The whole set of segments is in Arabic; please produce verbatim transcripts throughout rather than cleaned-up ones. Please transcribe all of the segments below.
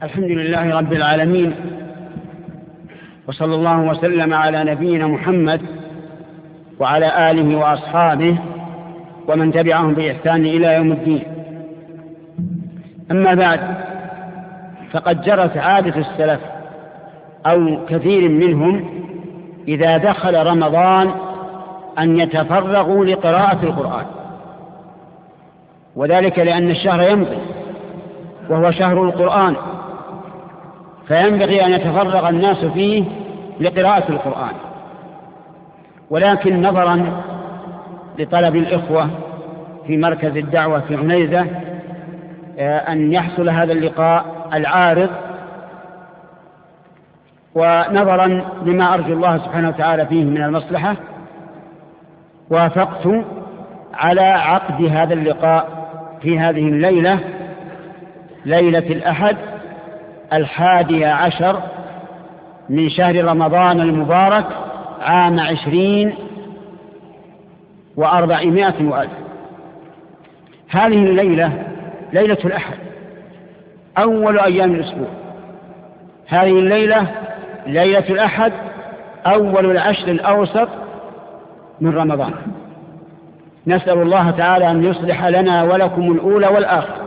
الحمد لله رب العالمين، وصلى الله وسلم على نبينا محمد وعلى آله وأصحابه ومن تبعهم بإحسان إلى يوم الدين. أما بعد، فقد جرت عادة السلف أو كثير منهم إذا دخل رمضان أن يتفرغوا لقراءة القرآن، وذلك لأن الشهر يمضي وهو شهر القرآن، فينبغي أن يتفرغ الناس فيه لقراءة القرآن. ولكن نظرا لطلب الإخوة في مركز الدعوة في عنيزة أن يحصل هذا اللقاء العارض، ونظرا لما أرجو الله سبحانه وتعالى فيه من المصلحة، وافقت على عقد هذا اللقاء في هذه الليلة، ليلة الأحد الحادي عشر من شهر رمضان المبارك عام عشرين وأربعمائة وألف. هذه الليلة ليلة الأحد، أول أيام الأسبوع. هذه الليلة ليلة الأحد، أول العشر الأوسط من رمضان. نسأل الله تعالى أن يصلح لنا ولكم الأولى والآخرة.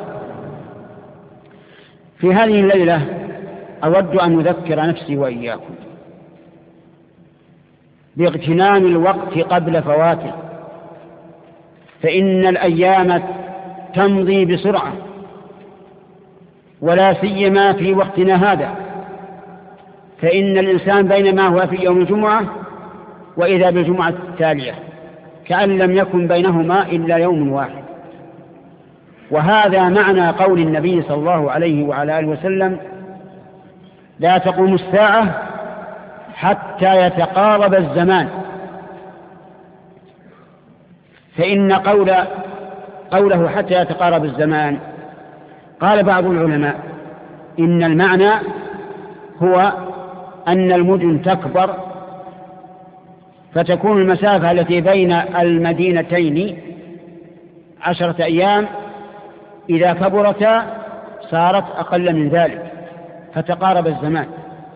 في هذه الليلة أود أن أذكر نفسي وإياكم باغتنام الوقت قبل فواته، فإن الأيام تمضي بسرعة، ولا سيما في وقتنا هذا، فإن الإنسان بينما هو في يوم الجمعة وإذا بالجمعة التالية كأن لم يكن بينهما إلا يوم واحد. وهذا معنى قول النبي صلى الله عليه وعلى آله وسلم: لا تقوم الساعة حتى يتقارب الزمان. فإن قول قوله حتى يتقارب الزمان، قال بعض العلماء إن المعنى هو أن المدن تكبر، فتكون المسافة التي بين المدينتين عشرة أيام، إذا كبرتا صارت أقل من ذلك، فتقارب الزمان.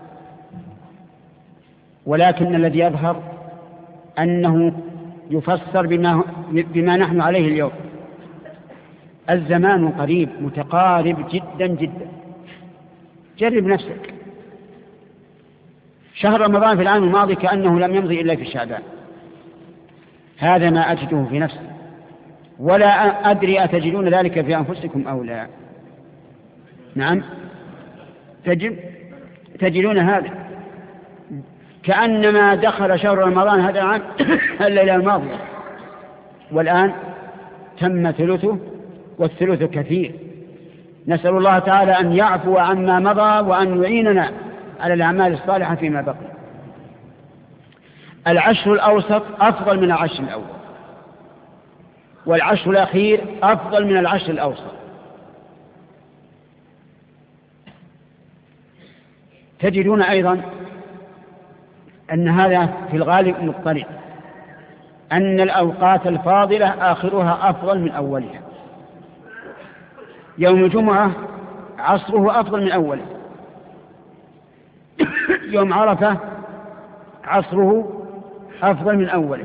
ولكن الذي يظهر أنه يفسر بما, بما نحن عليه اليوم. الزمان قريب متقارب جدا جدا. جرب نفسك، شهر رمضان في العام الماضي كأنه لم يمضي إلا في شعبان. هذا ما أجده في نفسي، ولا أدري أتجدون ذلك في أنفسكم أو لا. نعم، تجد تجدون هذا كأنما دخل شهر رمضان هذا العام الليلة الماضية، والآن تم ثلثه، والثلث كثير. نسأل الله تعالى أن يعفو عما مضى وأن يعيننا على الأعمال الصالحة فيما بقي. العشر الأوسط أفضل من العشر الأول، والعشر الأخير أفضل من العشر الأوسط. تجدون أيضا أن هذا في الغالب مضطرد، أن الأوقات الفاضلة آخرها أفضل من أولها. يوم الجمعة عصره أفضل من أوله، يوم عرفة عصره أفضل من أوله.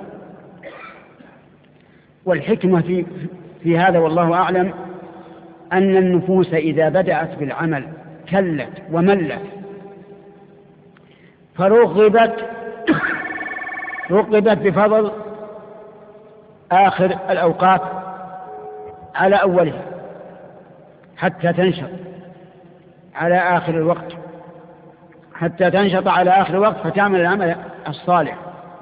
والحكمة في, في هذا والله أعلم أن النفوس إذا بدأت بالعمل كلت وملت، فرغبت رغبت بفضل آخر الأوقات على أولها حتى تنشط على آخر الوقت حتى تنشط على آخر الوقت فتعمل العمل الصالح.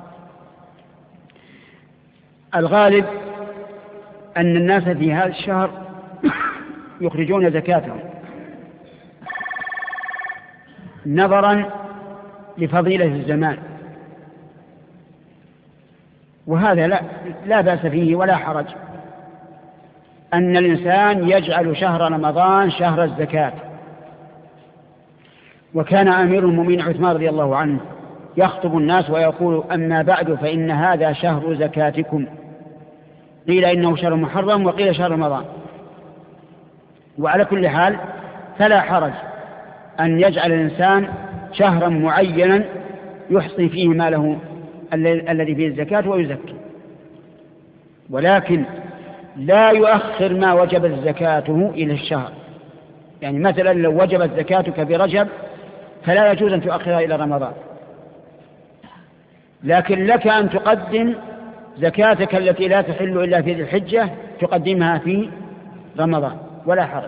الغالب أن الناس في هذا الشهر يخرجون زكاتهم نظرا لفضيلة الزمان، وهذا لا, لا بأس فيه ولا حرج أن الإنسان يجعل شهر رمضان شهر الزكاة. وكان أمير المؤمنين عثمان رضي الله عنه يخطب الناس ويقول: أما بعد فإن هذا شهر زكاتكم. قيل إنه شهر محرم وقيل شهر رمضان، وعلى كل حال فلا حرج أن يجعل الإنسان شهرا معينا يحصي فيه ماله الذي فيه الزكاة ويزكي، ولكن لا يؤخر ما وجبت زكاته إلى الشهر. يعني مثلا لو وجبت زكاتك في رجب فلا يجوز أن تؤخرها إلى رمضان، لكن لك أن تقدم زكاتك التي لا تحل إلا في ذي الحجة تقدمها في رمضان ولا حرج.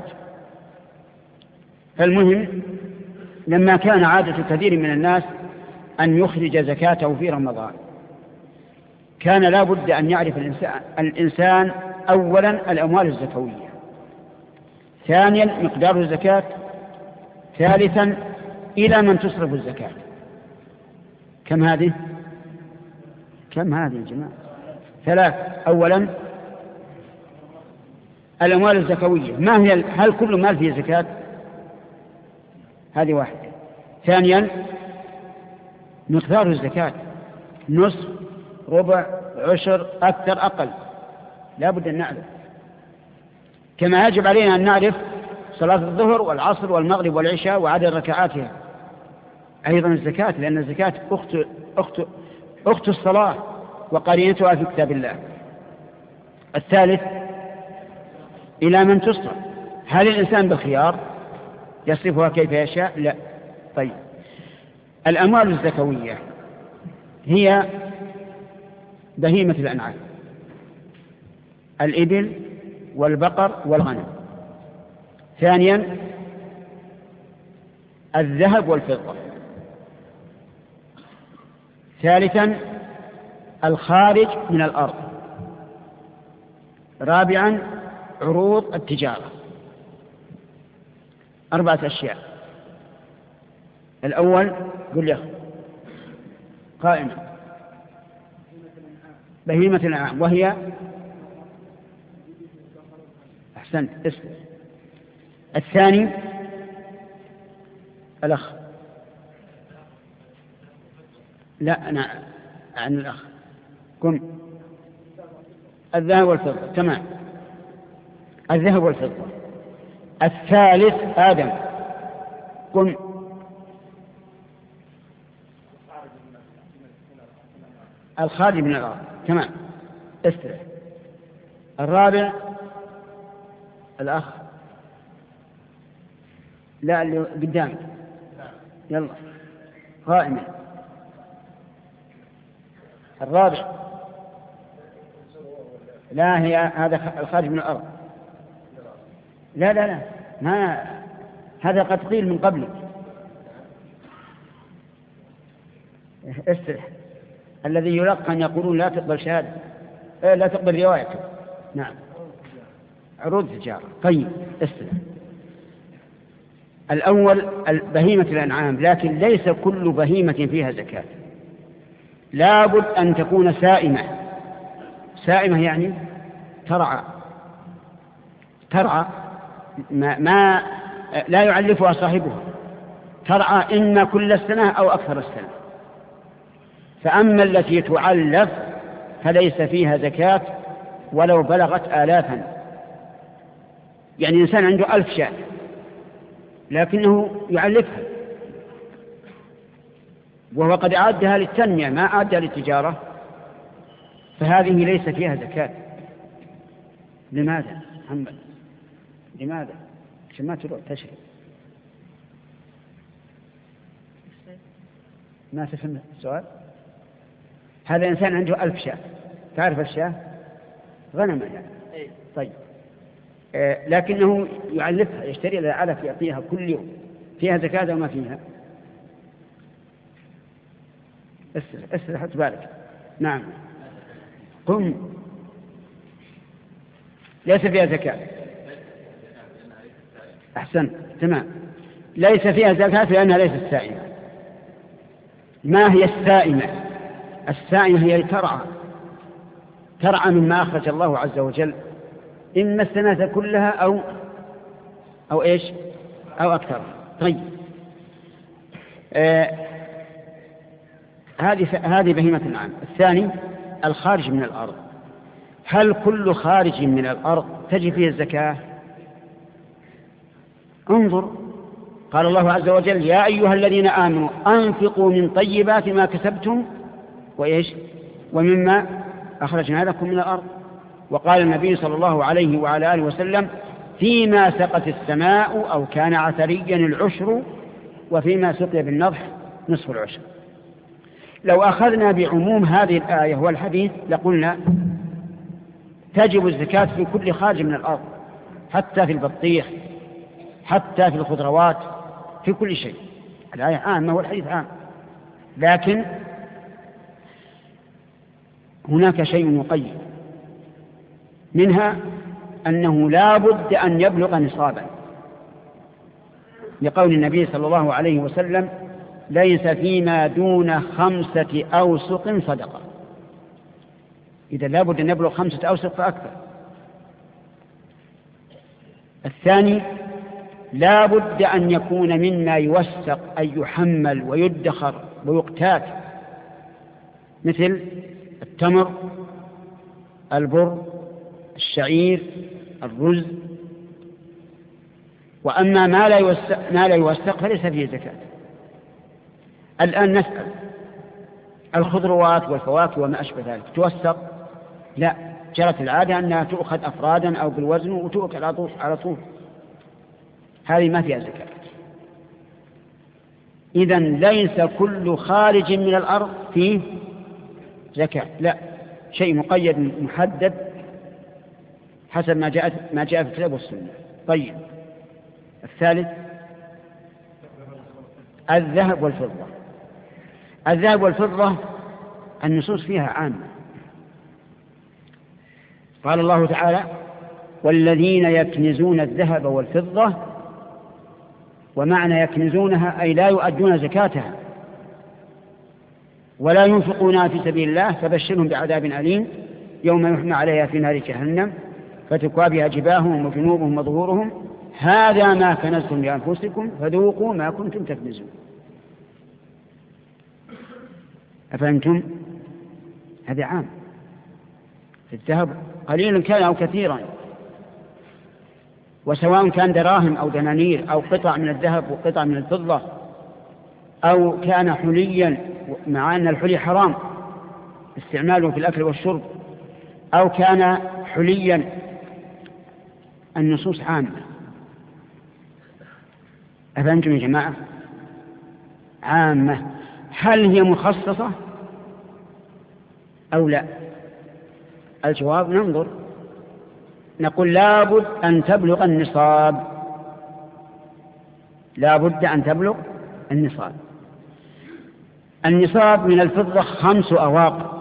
فالمهم لما كان عادة كثير من الناس أن يخرج زكاته في رمضان، كان لا بد أن يعرف الإنسان, الإنسان أولا الأموال الزكوية، ثانيا مقدار الزكاة، ثالثا إلى من تصرف الزكاة. كم هذه؟ كم هذه يا جماعة؟ ثلاث. أولا الأموال الزكوية، ما هي؟ هل كل مال فيه زكاة؟ هذه واحدة. ثانيا مقدار الزكاة، نصف، ربع، عشر، أكثر، أقل، لا بد أن نعرف. كما يجب علينا أن نعرف صلاة الظهر والعصر والمغرب والعشاء وعدد ركعاتها. أيضا الزكاة، لأن الزكاة أخت, أخت, أخت الصلاة وقرينتها في كتاب الله. الثالث إلى من تصرف، هل الإنسان بالخيار يصرفها كيف يشاء؟ لا. طيب الأموال الزكوية هي بهيمة الأنعام، الإبل والبقر والغنم. ثانيا الذهب والفضة. ثالثا الخارج من الأرض. رابعا عروض التجارة. أربعة أشياء. الأول قل يا أخي قائمة بهيمة الأنعام، وهي أحسنت اسم. الثاني الأخ، لا أنا عن الأخ، كن الذهب والفضة. تمام، الذهب والفضة. الثالث آدم، كن الخارج من الأرض. تمام، استرح. الرابع الأخ، لا اللي قدامك، يلا قائمة. الرابع لا، هي هذا الخارج من الأرض. لا لا لا ما هذا قد قيل من قبل. استرح. الذي يلقن يقولون لا تقبل شهادة، لا تقبل روايته. نعم، عروض تجارة. طيب استرح. الأول بهيمة الأنعام، لكن ليس كل بهيمة فيها زكاة، لابد أن تكون سائمة. سائمة يعني ترعى، ترعى ما, ما لا يعلفها صاحبها، ترعى إما كل السنة أو أكثر السنة. فأما التي تعلف فليس فيها زكاة ولو بلغت آلافا. يعني إنسان عنده ألف شاة لكنه يعلفها وهو قد أعدها للتنمية ما أعدها للتجارة، فهذه ليس فيها زكاة. لماذا محمد؟ لماذا؟ عشان ما تروح تشرب. ما تفهم السؤال؟ هذا إنسان عنده ألف شاة، تعرف الشاة غنمة يعني. طيب آه لكنه يعلفها، يشتري لها علف يعطيها كل يوم، فيها زكاة وما فيها؟ اسرح حط بالك. نعم، قم. ليس فيها زكاة. أحسن، تمام، ليس فيها زكاة لأنها ليست سائمة. ما هي السائمة؟ السائمة هي ترعى، ترعى مما أخرج الله عز وجل، إما السنة كلها أو أو إيش أو أكثر. طيب آه هذه هذه بهيمة الأنعام. الثاني الخارج من الأرض. هل كل خارج من الأرض تجي فيه الزكاة؟ انظر قال الله عز وجل يا أيها الذين آمنوا أنفقوا من طيبات ما كسبتم وإيش ومما أخرجنا لكم من الأرض. وقال النبي صلى الله عليه وعلى آله وسلم فيما سقت السماء أو كان عثريا العشر وفيما سقي بالنضح نصف العشر. لو أخذنا بعموم هذه الآية والحديث لقلنا تجب الزكاة في كل خارج من الأرض، حتى في البطيخ، حتى في الخضروات، في كل شيء. الآية عامة والحديث عام، لكن هناك شيء مقيد منها أنه لا بد أن يبلغ نصابا، لقول النبي صلى الله عليه وسلم ليس فيما دون خمسة أوسق صدقة. إذا لا بد أن يبلغ خمسة أوسق فأكثر. الثاني لا بد أن يكون مما يوثق أي يحمل ويدخر ويقتات، مثل التمر، البر، الشعير، الرز. وأما ما لا يوثق, ما لا يوثق فليس فيه زكاة. الآن نسأل الخضروات والفواكه وما أشبه ذلك توثق؟ لا، جرت العادة أنها تؤخذ أفرادا أو بالوزن وتؤكل على طول، هذه ما فيها زكاة. إذن ليس كل خارج من الأرض فيه زكاة، لا، شيء مقيد محدد حسب ما جاء ما جاء في الكتاب والسنة. طيب، الثالث الذهب والفضة. الذهب والفضة النصوص فيها عامة. قال الله تعالى والذين يكنزون الذهب والفضة، ومعنى يكنزونها أي لا يؤدون زكاتها ولا ينفقونها في سبيل الله فبشرهم بعذاب أليم يوم يحمى عليها في نار جهنم فتكوى بها جباههم وجنوبهم وظهورهم هذا ما كنزتم لأنفسكم فذوقوا ما كنتم تكنزون. أفهمتم؟ هذا عام في الذهب قليلا كان أو كثيرا، وسواء كان دراهم أو دنانير أو قطع من الذهب وقطع من الفضة، أو كان حليا مع أن الحلي حرام استعماله في الأكل والشرب، أو كان حليا، النصوص عامة. أفهمتم يا جماعة؟ عامة. هل هي مخصصة أو لا؟ الجواب ننظر، نقول لابد أن تبلغ النصاب، لابد أن تبلغ النصاب. النصاب من الفضة خمس أواق،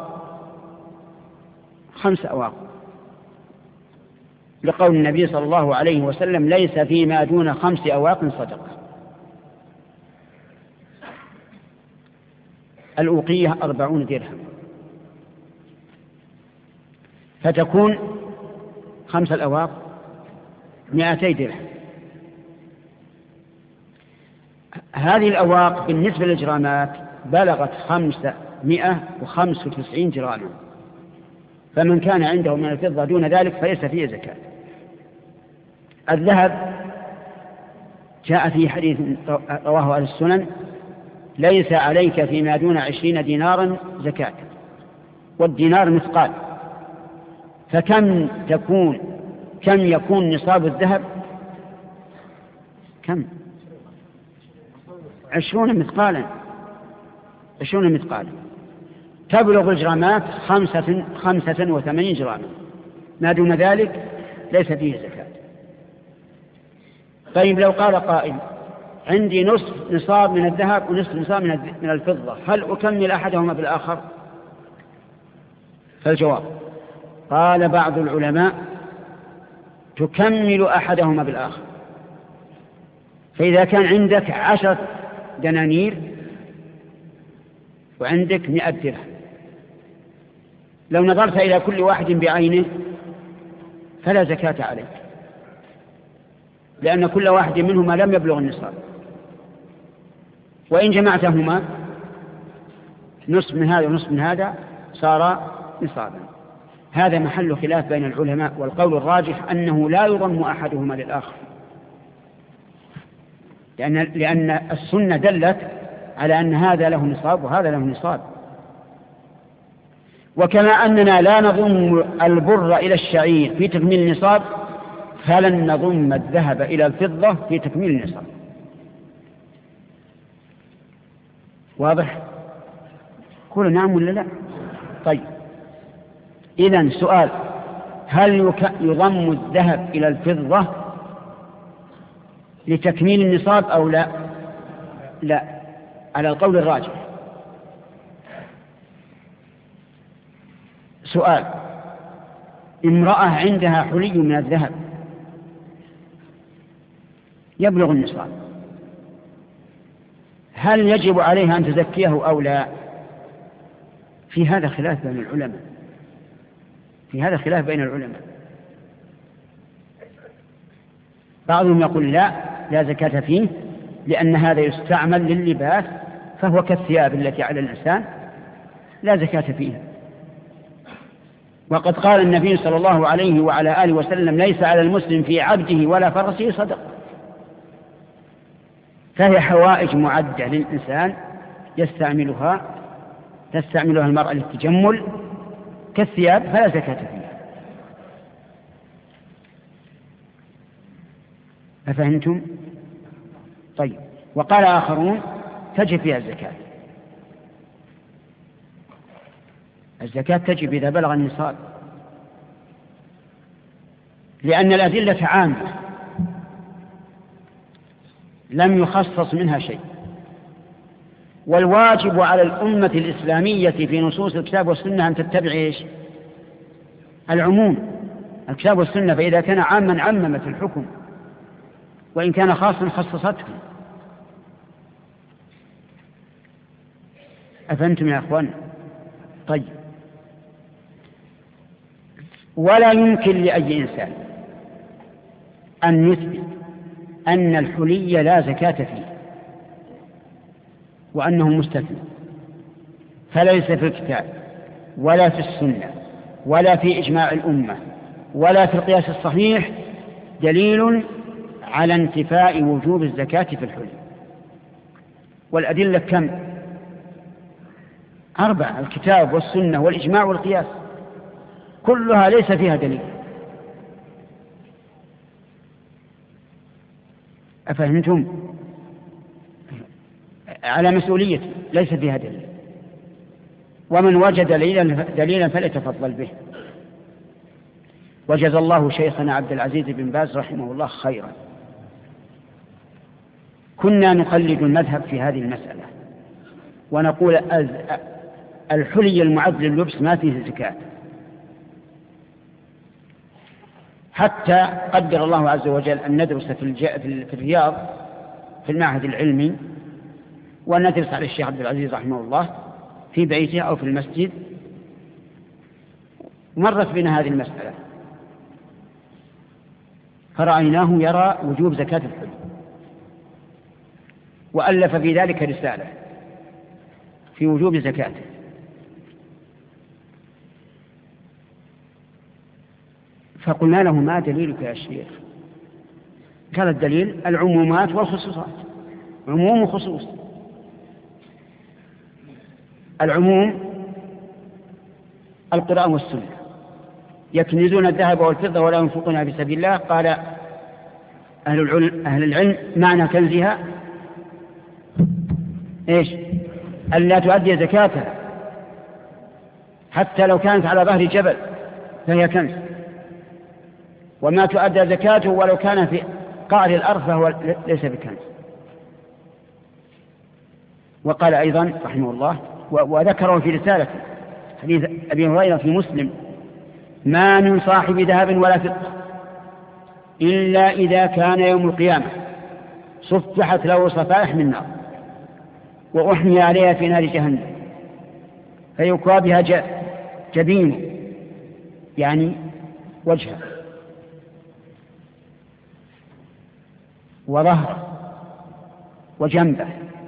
خمس أواق، لقول النبي صلى الله عليه وسلم ليس فيما دون خمس أواق صدقة. الأوقية أربعون درهم، فتكون خمس الأواق مئتي درهم. هذه الأواق بالنسبة للجرامات بلغت خمسمائة وخمسة وتسعين جراما، فمن كان عنده من الفضة دون ذلك فليس فيه زكاة. الذهب جاء في حديث رواه أهل السنن ليس عليك فيما دون عشرين دينارا زكاة، والدينار مثقال، فكم تكون كم يكون نصاب الذهب؟ كم؟ عشرون مثقالا، عشرون مثقالا، تبلغ الجرامات خمسة, خمسة وثمانين جراما، ما دون ذلك ليس فيه زكاة. طيب لو قال قائل عندي نصف نصاب من الذهب ونصف نصاب من الفضة، هل أكمل أحدهما بالآخر؟ فالجواب قال بعض العلماء تكمل أحدهما بالآخر. فإذا كان عندك عشر دنانير وعندك مئة درهم، لو نظرت إلى كل واحد بعينه فلا زكاة عليك، لأن كل واحد منهما لم يبلغ النصاب. وإن جمعتهما نصف من هذا ونصف من هذا صار نصابا. هذا محل خلاف بين العلماء، والقول الراجح أنه لا يضم أحدهما للآخر. لأن, لأن السنة دلت على أن هذا له نصاب وهذا له نصاب. وكما أننا لا نضم البر إلى الشعير في تكميل النصاب فلن نضم الذهب إلى الفضة في تكميل النصاب. واضح؟ قولوا نعم ولا لا؟ طيب، إذن سؤال: هل يضم الذهب إلى الفضة لتكميل النصاب أو لا؟ لا، على القول الراجح. سؤال: امرأة عندها حلي من الذهب يبلغ النصاب، هل يجب عليها أن تزكيه أو لا؟ في هذا خلاف بين العلماء، في هذا خلاف بين العلماء. بعضهم يقول لا لا زكاة فيه، لأن هذا يستعمل لللباس فهو كالثياب التي على الإنسان لا زكاة فيها. وقد قال النبي صلى الله عليه وعلى آله وسلم: ليس على المسلم في عبده ولا فرسه صدقة. فهي حوائج معدة للإنسان يستعملها تستعملها المرأة للتجمل كالثياب فلا زكاة فيها. أفهمتم؟ طيب. وقال آخرون: تجب فيها الزكاة. الزكاة تجب إذا بلغ النصاب، لأن الأدلة عامة لم يخصص منها شيء. والواجب على الأمة الإسلامية في نصوص الكتاب والسنة أن تتبع إيش؟ العموم، الكتاب والسنة. فإذا كان عاما عممت الحكم، وإن كان خاصا خصصته. أفهمتم يا أخوان؟ طيب. ولا يمكن لأي إنسان أن يثبت أن الحلي لا زكاة فيه وأنه مستثنى، فليس في الكتاب ولا في السنة ولا في إجماع الأمة ولا في القياس الصحيح دليل على انتفاء وجوب الزكاة في الحلي. والأدلة كم؟ أربعة: الكتاب والسنة والإجماع والقياس، كلها ليس فيها دليل. أفهمتم؟ على مسؤولية، ليس فيها دليل. ومن وجد دليلا فليتفضل به. وجزى الله شيخنا عبد العزيز بن باز رحمه الله خيرا. كنا نقلد المذهب في هذه المسألة ونقول الحلي المعد لللبس ما فيه زكاة، حتى قدر الله عز وجل أن ندرس في الرياض في المعهد العلمي، وندرس على الشيخ عبد العزيز رحمه الله في بيته أو في المسجد. مرت بنا هذه المسألة فرأيناه يرى وجوب زكاة الحلي، وألف في ذلك رسالة في وجوب زكاته. فقلنا له: ما دليلك يا شيخ؟ قال: الدليل العمومات والخصوصات. عموم وخصوص. العموم القرآن والسنة: يكنزون الذهب والفضة ولا ينفقونها في سبيل الله. قال أهل العلم, أهل العلم معنى كنزها إيش؟ ألا تؤدي زكاتها حتى لو كانت على ظهر جبل فهي كنز، وما تؤدى زكاته ولو كان في قعر الأرض فهو ليس بكنز. وقال أيضا رحمه الله وذكره في رسالته حديث أبي هريرة في مسلم: ما من صاحب ذهب ولا فضة إلا إذا كان يوم القيامة صفحت له صفائح من نار وأحمي عليها في نار جهنم فيكوى بها جبينه، يعني وجهه وظهره وجنبه،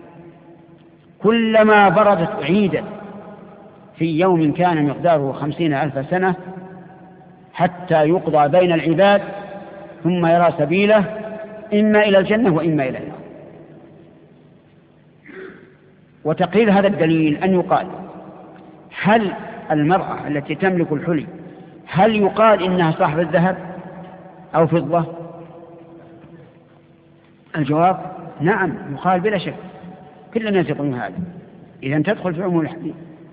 كلما بردت أعيدت في يوم كان مقداره خمسين ألف سنة حتى يقضى بين العباد ثم يرى سبيله إما إلى الجنة وإما إلى النار. وتقرير هذا الدليل أن يقال هل المرأة التي تملك الحلي هل يقال إنها صاحبة الذهب أو فضة؟ الجواب نعم يقال بلا شك، كل الناس يقولون هذا، إذن تدخل في عموم الحديث.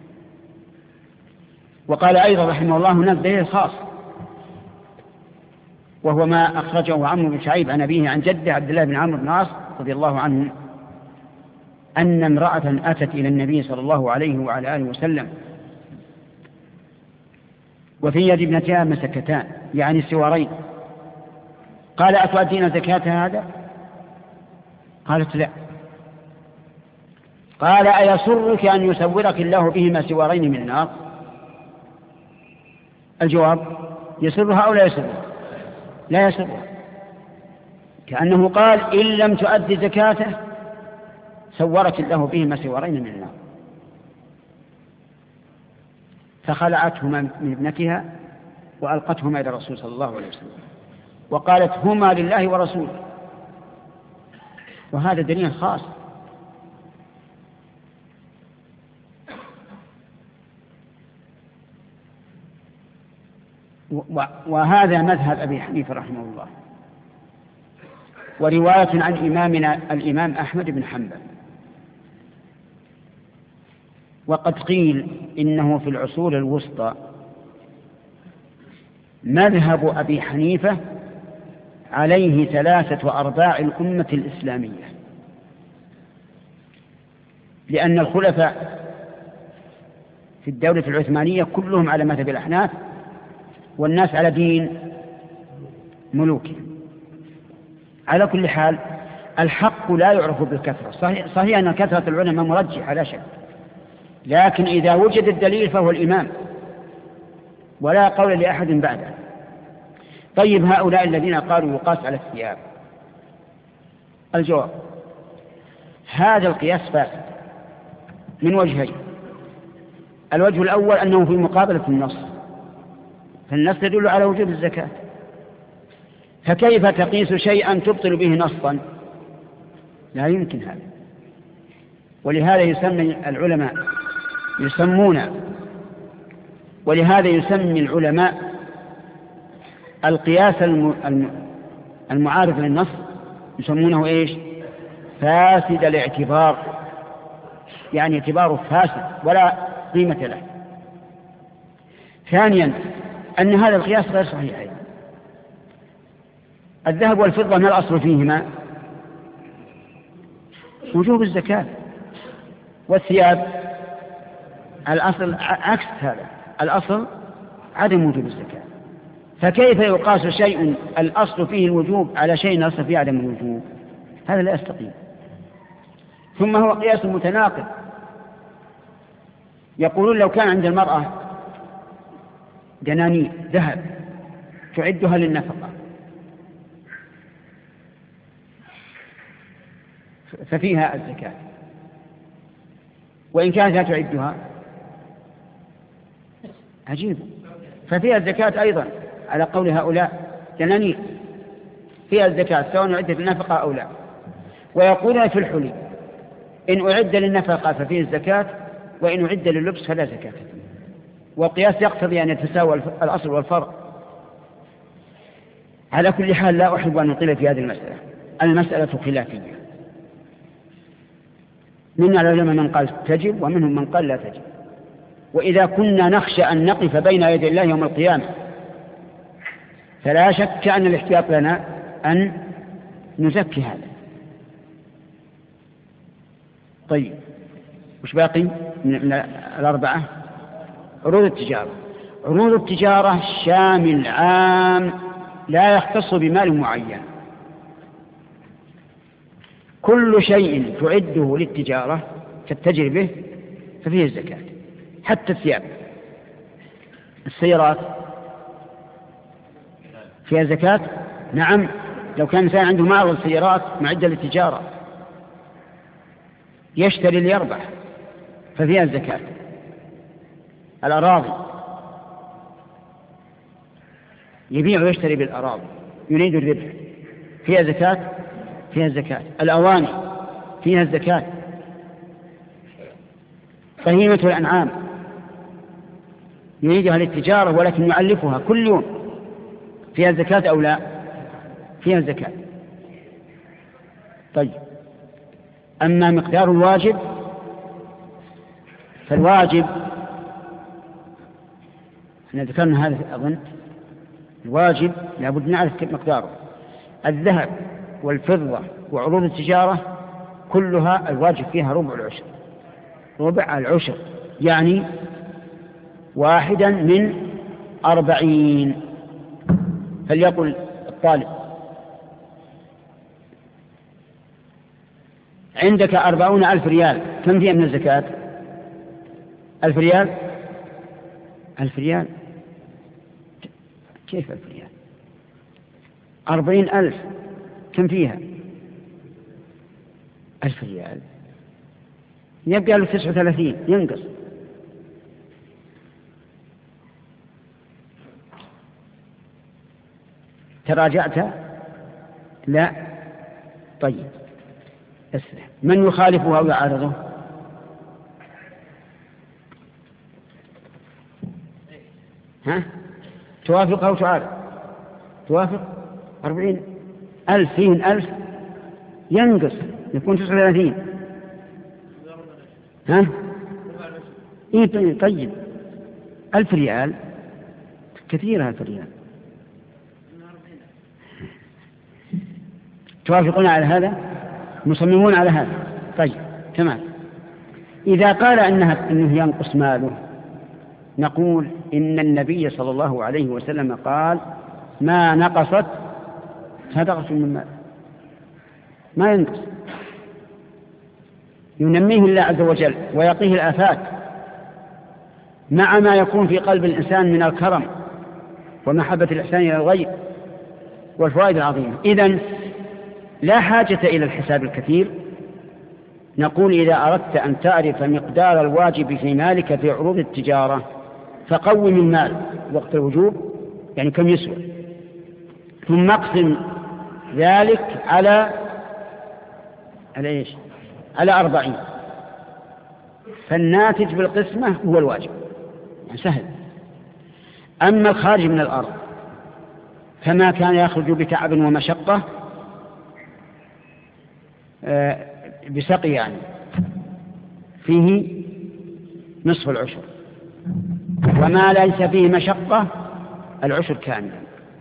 وقال أيضا رحمه الله هناك دليل خاص وهو ما أخرجه عمرو بن شعيب عن أبيه عن جده عبد الله بن عمرو بن العاص رضي الله عنه أن امرأة أتت إلى النبي صلى الله عليه وعلى آله وسلم وفي يد ابنتها مسكتان يعني سوارين، قال أتؤدين زكاة هذا؟ قالت لا. قال أيسرك أن يسورك الله بهما سوارين من النار؟ الجواب يسرها أو لا يسرها؟ لا يسرها، كأنه قال إن لم تؤدي زكاته سورك الله بهما سوارين من النار. فخلعتهما من ابنتها وألقتهما إلى الرسول صلى الله عليه وسلم وقالت هما لله ورسوله، وهذا دليل خاص. وهذا مذهب أبي حنيفة رحمه الله، ورواية عن إمامنا الإمام أحمد بن حنبل. وقد قيل إنه في العصور الوسطى مذهب أبي حنيفة عليه ثلاثة أرباع الأمة الإسلامية، لأن الخلفاء في الدولة العثمانية كلهم على مذهب الأحناف والناس على دين ملوكهم. على كل حال الحق لا يعرف بالكثرة، صحيح, صحيح أن كثرة العلماء مرجحة لا شك، لكن إذا وجد الدليل فهو الإمام ولا قول لأحد بعده. طيب هؤلاء الذين قالوا يقاس على الثياب، الجواب هذا القياس فاسد من وجهين. الوجه الأول أنه في مقابلة النص، فالنص يدل على وجوب الزكاة، فكيف تقيس شيئا تبطل به نصا؟ لا يمكن هذا. ولهذا يسمي العلماء يسمون ولهذا يسمي العلماء القياس المعارض للنص يسمونه ايش؟ فاسد الاعتبار، يعني اعتباره فاسد ولا قيمة له. ثانيا أن هذا القياس غير صحيح. الذهب والفضة ما الأصل فيهما؟ وجوب الزكاة. والثياب الأصل عكس هذا، الأصل عدم وجوب الزكاة. فكيف يقاس شيء الأصل فيه الوجوب على شيء الأصل فيه عدم الوجوب؟ هذا لا يستقيم. ثم هو قياس متناقض. يقولون لو كان عند المرأة دنانير ذهب تعدها للنفقة ففيها الزكاة، وإن كانت لا تعدها عجيب ففيها الزكاة أيضا على قول هؤلاء دنانير فيها الزكاة سواء أعدت للنفقة أو لا. ويقولون في الحلي إن أعد للنفقة ففيه الزكاة وإن أعد لللبس فلا زكاة. والقياس يقتضي أن يتساوى الأصل والفرع. على كل حال لا أحب أن نطيل في هذه المسألة، المسألة خلافية، من العلماء من قال تجب ومنهم من قال لا تجب. وإذا كنا نخشى أن نقف بين يدي الله يوم القيامة فلا شك أن الاحتياط لنا أن نزكي هذا. طيب وش باقي من الأربعة؟ عروض التجارة. عروض التجارة شامل عام لا يختص بمال معين. كل شيء تعده للتجارة تتجر به ففيه الزكاة، حتى الثياب. السيارات فيها زكاة؟ نعم، لو كان إنسان عنده معرض سيارات معدة للتجارة يشتري ليربح ففيها الزكاة. الأراضي يبيع ويشتري بالأراضي يريد الربح فيها زكاة؟ فيها الزكاة. الأواني فيها الزكاة. بهيمة الأنعام يريدها للتجارة ولكن يعلفها كل يوم، فيها الزكاة أو لا؟ فيها الزكاة. طيب، أما مقدار الواجب فالواجب احنا ذكرنا هذا أظن، الواجب لابد نعرف مقداره. الذهب والفضة وعروض التجارة كلها الواجب فيها ربع العشر، ربع العشر يعني واحدا من أربعين. فليقل الطالب عندك أربعون ألف ريال، كم فيها من الزكاة؟ ألف ريال؟ ألف ريال كيف ألف ريال؟ أربعين ألف كم فيها؟ ألف ريال يبقى له تسعة وثلاثين، ينقص. تراجعت؟ لا. طيب اسمع، من يخالفه أو يعارضه؟ ها؟ توافق أو تعارض؟ توافق. أربعين ألف فيهن ألف ينقص يكون تسعة وثلاثين. ها؟ إيه طيب، ألف ريال كثيرة، ألف ريال. توافقون على هذا؟ مصممون على هذا؟ طيب تمام. إذا قال أنها أنه ينقص ماله نقول إن النبي صلى الله عليه وسلم قال ما نقصت صدقة من مال، ما ينقص، ينميه الله عز وجل ويقيه الآفات مع ما يكون في قلب الإنسان من الكرم ومحبة الإحسان إلى الغير والفوائد العظيمة. إذن لا حاجة إلى الحساب الكثير. نقول إذا أردت أن تعرف مقدار الواجب في مالك في عروض التجارة فقوم المال وقت الوجوب، يعني كم يسوى، ثم اقسم ذلك على على إيش؟ على أربعين، فالناتج بالقسمة هو الواجب، يعني سهل. أما الخارج من الأرض فما كان يخرج بتعب ومشقة بسقي يعني فيه نصف العشر، وما ليس فيه مشقة العشر كاملا.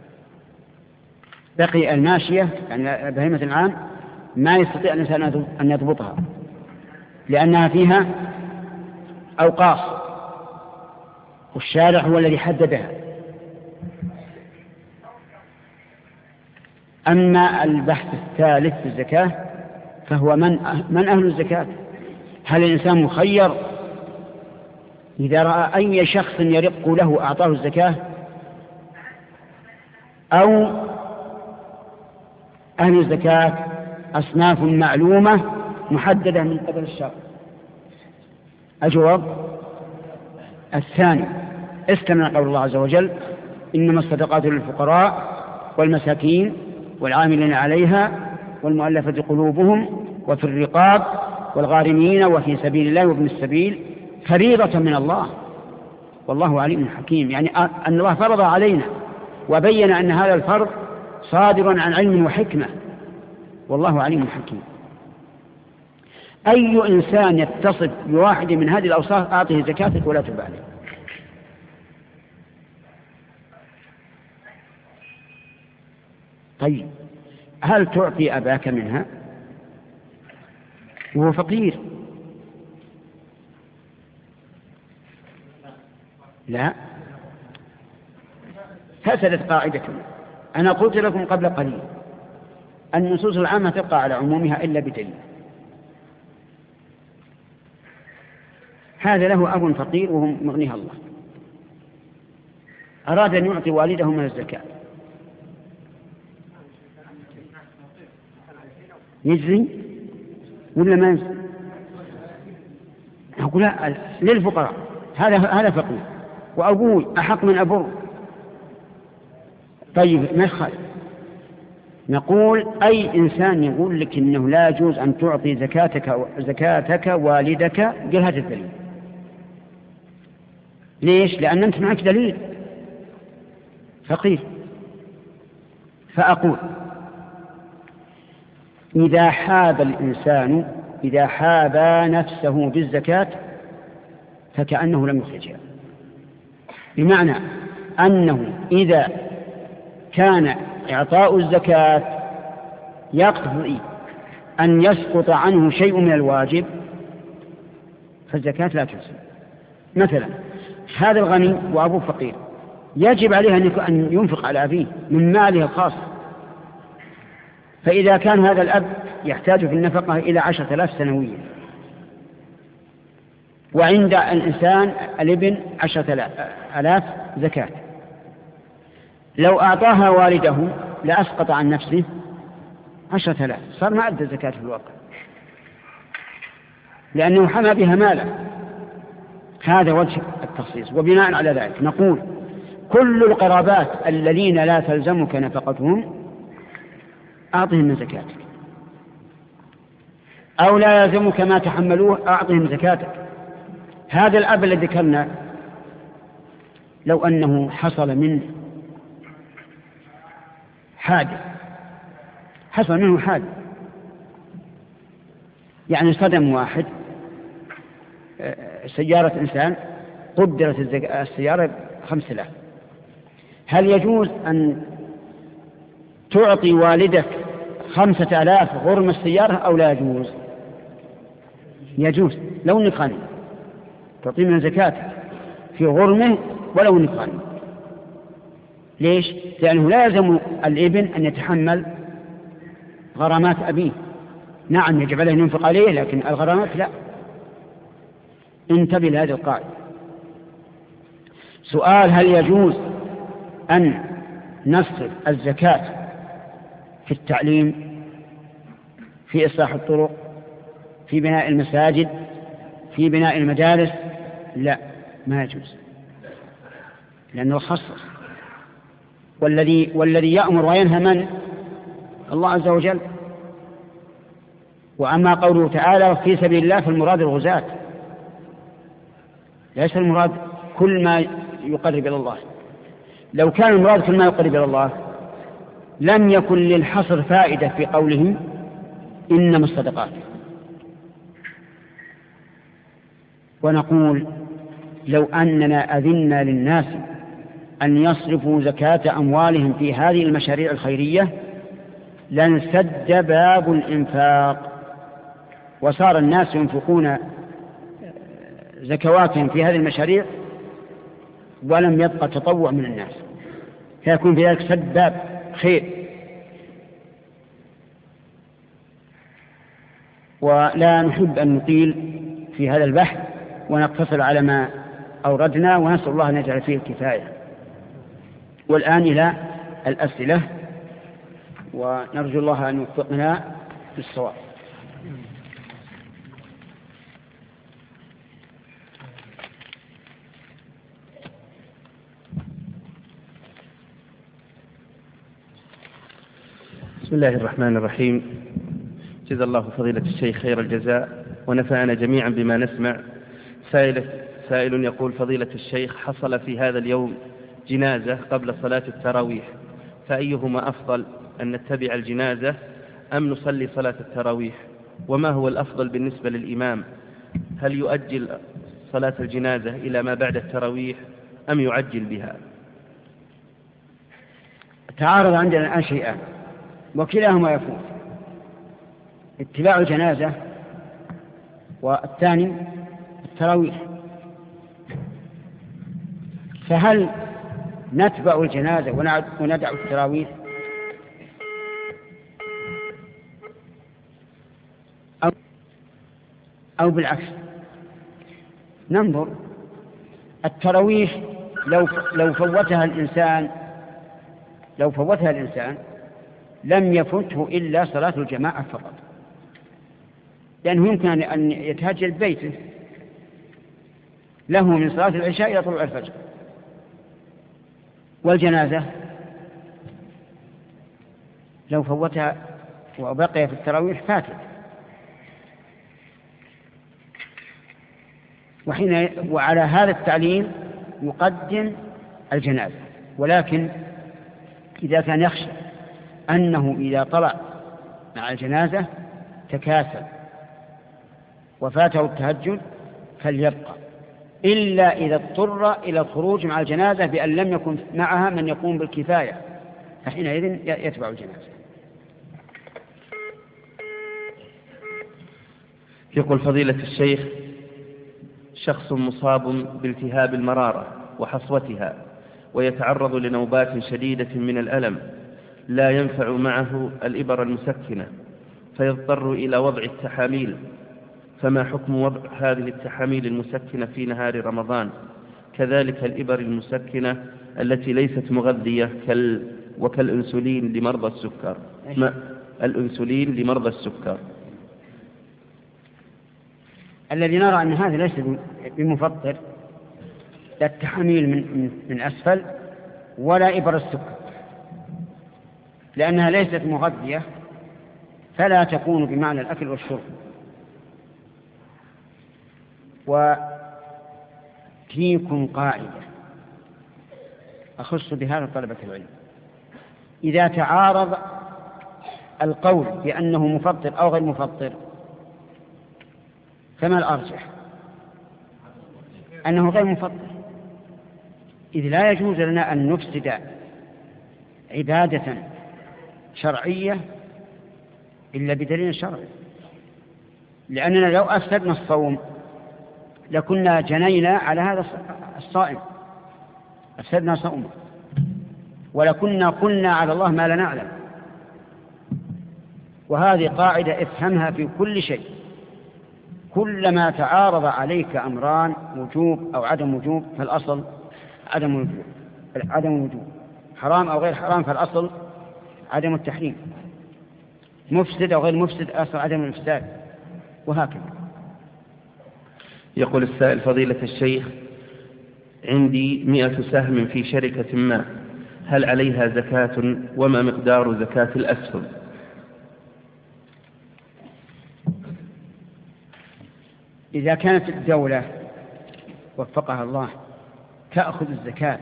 بقي الماشية يعني بهيمة العام ما يستطيع الإنسان أن يضبطها لأنها فيها أوقاص والشارع هو الذي حددها. أما البحث الثالث في الزكاة فهو من من أهل الزكاة. هل الإنسان مخير إذا رأى أي شخص يرق له أعطاه الزكاة، أو أهل الزكاة أصناف معلومة محددة من قبل الشرع؟ الجواب الثاني. استمع قول الله عز وجل إنما الصدقات للفقراء والمساكين والعاملين عليها والمؤلفة قلوبهم وفي الرقاب والغارمين وفي سبيل الله وابن السبيل فريضة من الله والله عليم حكيم. يعني أن الله فرض علينا وبين أن هذا الفرض صادر عن علم وحكمة والله عليم حكيم. أي إنسان يتصف بواحد من هذه الأوصاف أعطه زكاتك ولا تبالي. طيب هل تعطي أباك منها وهو فقير؟ لا، فسدت قاعدتنا. أنا قلت لكم قبل قليل النصوص العامة تبقى على عمومها إلا بدليل. هذا له أب فقير وهم مغنيها الله، أراد أن يعطي والده من الزكاة، يجزي ولا ما يجزي؟ أقول لا، للفقراء، هذا هذا فقير وأبوي أحق من أبوه. طيب ما يخالف. نقول أي إنسان يقول لك إنه لا يجوز أن تعطي زكاتك زكاتك والدك، قل هذا الدليل. ليش؟ لأن أنت معك دليل فقير. فأقول إذا حاب الإنسان إذا حاب نفسه بالزكاة فكأنه لم يخرجها، بمعنى أنه إذا كان إعطاء الزكاة يقضي أن يسقط عنه شيء من الواجب فالزكاة لا تجزي. مثلا هذا الغني وأبوه فقير، يجب عليه أن ينفق على أبيه من ماله الخاص، فإذا كان هذا الأب يحتاج في النفقة إلى عشرة آلاف سنويا، وعند الإنسان الابن عشرة آلاف زكاة، لو أعطاها والده لأسقط عن نفسه عشرة آلاف، صار ما أدى الزكاة في الواقع لأنه حمى بها مالا. هذا وجه التخصيص. وبناء على ذلك نقول كل القرابات الذين لا تلزمك نفقتهم أعطهم من زكاتك، أو لا يلزمك ما تحملوه أعطهم زكاتك. هذا الأب الذي ذكرنا لو أنه حصل منه حادث حصل منه حادث يعني صدم واحد سيارة إنسان، قدرت السيارة خمس آلاف، هل يجوز أن تعطي والدك خمسة آلاف غرم السيارة أو لا يجوز؟ يجوز لو نقاني تعطي من زكاتك في غرمه ولو نقاني. ليش؟ لأنه لا يلزم الابن أن يتحمل غرامات أبيه. نعم يجب عليه أن ينفق عليه، لكن الغرامات لا. انتبه لهذه القاعدة. سؤال: هل يجوز أن نصرف الزكاة في التعليم، في إصلاح الطرق، في بناء المساجد، في بناء المدارس؟ لا، ما يجوز، لأنه خصص. والذي, والذي يأمر وينهى من؟ الله عز وجل. وأما قوله تعالى في سبيل الله فالمراد الغزاة، ليس المراد كل ما يقرب إلى الله. لو كان المراد كل ما يقرب إلى الله لم يكن للحصر فائدة في قوله إنما الصدقات. ونقول لو أننا أذنا للناس أن يصرفوا زكاة أموالهم في هذه المشاريع الخيرية لانسد باب الإنفاق، وصار الناس ينفقون زكواتهم في هذه المشاريع ولم يبقى تطوع من الناس، فيكون في ذلك سد باب خير. ولا نحب أن نطيل في هذا البحث ونقتصر على ما أوردنا، ونسأل الله أن يجعل فيه الكفاية. والآن إلى الأسئلة، ونرجو الله أن يوفقنا للصواب. بسم الله الرحمن الرحيم. جزا الله فضيلة الشيخ خير الجزاء ونفعنا جميعا بما نسمع. سائل, سائل يقول: فضيلة الشيخ، حصل في هذا اليوم جنازة قبل صلاة التراويح، فأيهما أفضل، أن نتبع الجنازة أم نصلي صلاة التراويح؟ وما هو الأفضل بالنسبة للإمام؟ هل يؤجل صلاة الجنازة إلى ما بعد التراويح أم يعجل بها؟ تعارض عندنا الآن شيئان وكلاهما يفوت: اتباع الجنازة والثاني التراويح. فهل نتبع الجنازة وندع التراويح أو, أو بالعكس؟ ننظر. التراويح لو, لو فوتها الإنسان لو فوتها الإنسان لم يفته إلا صلاة الجماعة فقط، لأنه يمكن أن يتهجد بيته، له من صلاة العشاء إلى طلوع الفجر. والجنازة لو فوتها وبقي في التراويح فاتت. وحين وعلى هذا التعليل يقدم الجنازة، ولكن إذا كان يخشى أنه إذا طلع مع الجنازة تكاسل وفاته التهجد فليبقى، إلا إذا اضطر إلى الخروج مع الجنازة بأن لم يكن معها من يقوم بالكفاية، فحينئذ يتبع الجنازة. يقول فضيلة الشيخ: شخص مصاب بالتهاب المرارة وحصوتها ويتعرض لنوبات شديدة من الألم لا ينفع معه الإبر المسكنة فيضطر إلى وضع التحاميل، فما حكم وضع هذه التحاميل المسكنة في نهار رمضان؟ كذلك الإبر المسكنة التي ليست مغذية كال وكالأنسولين لمرضى السكر. ما الأنسولين لمرضى السكر؟ الذي نرى أن هذا ليس بمفطر، لا التحاميل من, من أسفل ولا إبر السكر، لأنها ليست مغذية فلا تكون بمعنى الأكل والشرب. وفيكم قاعدة أخص بهذا طلبة العلم: إذا تعارض القول بأنه مفطر أو غير مفطر فما الأرجح؟ أنه غير مفطر، إذ لا يجوز لنا أن نفسد عبادة شرعية إلا بدليل شرعي، لأننا لو أفسدنا الصوم لكنا جنينا على هذا الصائم، أفسدنا صومه، ولكنا قلنا على الله ما لا نعلم. وهذه قاعدة افهمها في كل شيء: كلما تعارض عليك أمران وجوب أو عدم وجوب فالأصل عدم الوجوب، عدم الوجوب، حرام أو غير حرام فالأصل عدم التحريم، مفسد أو غير مفسد أصل عدم الإفساد، وهكذا. يقول السائل: فضيلة الشيخ، عندي مئة سهم في شركة ما، هل عليها زكاة؟ وما مقدار زكاة الأسهم؟ إذا كانت الدولة وفقها الله تأخذ الزكاة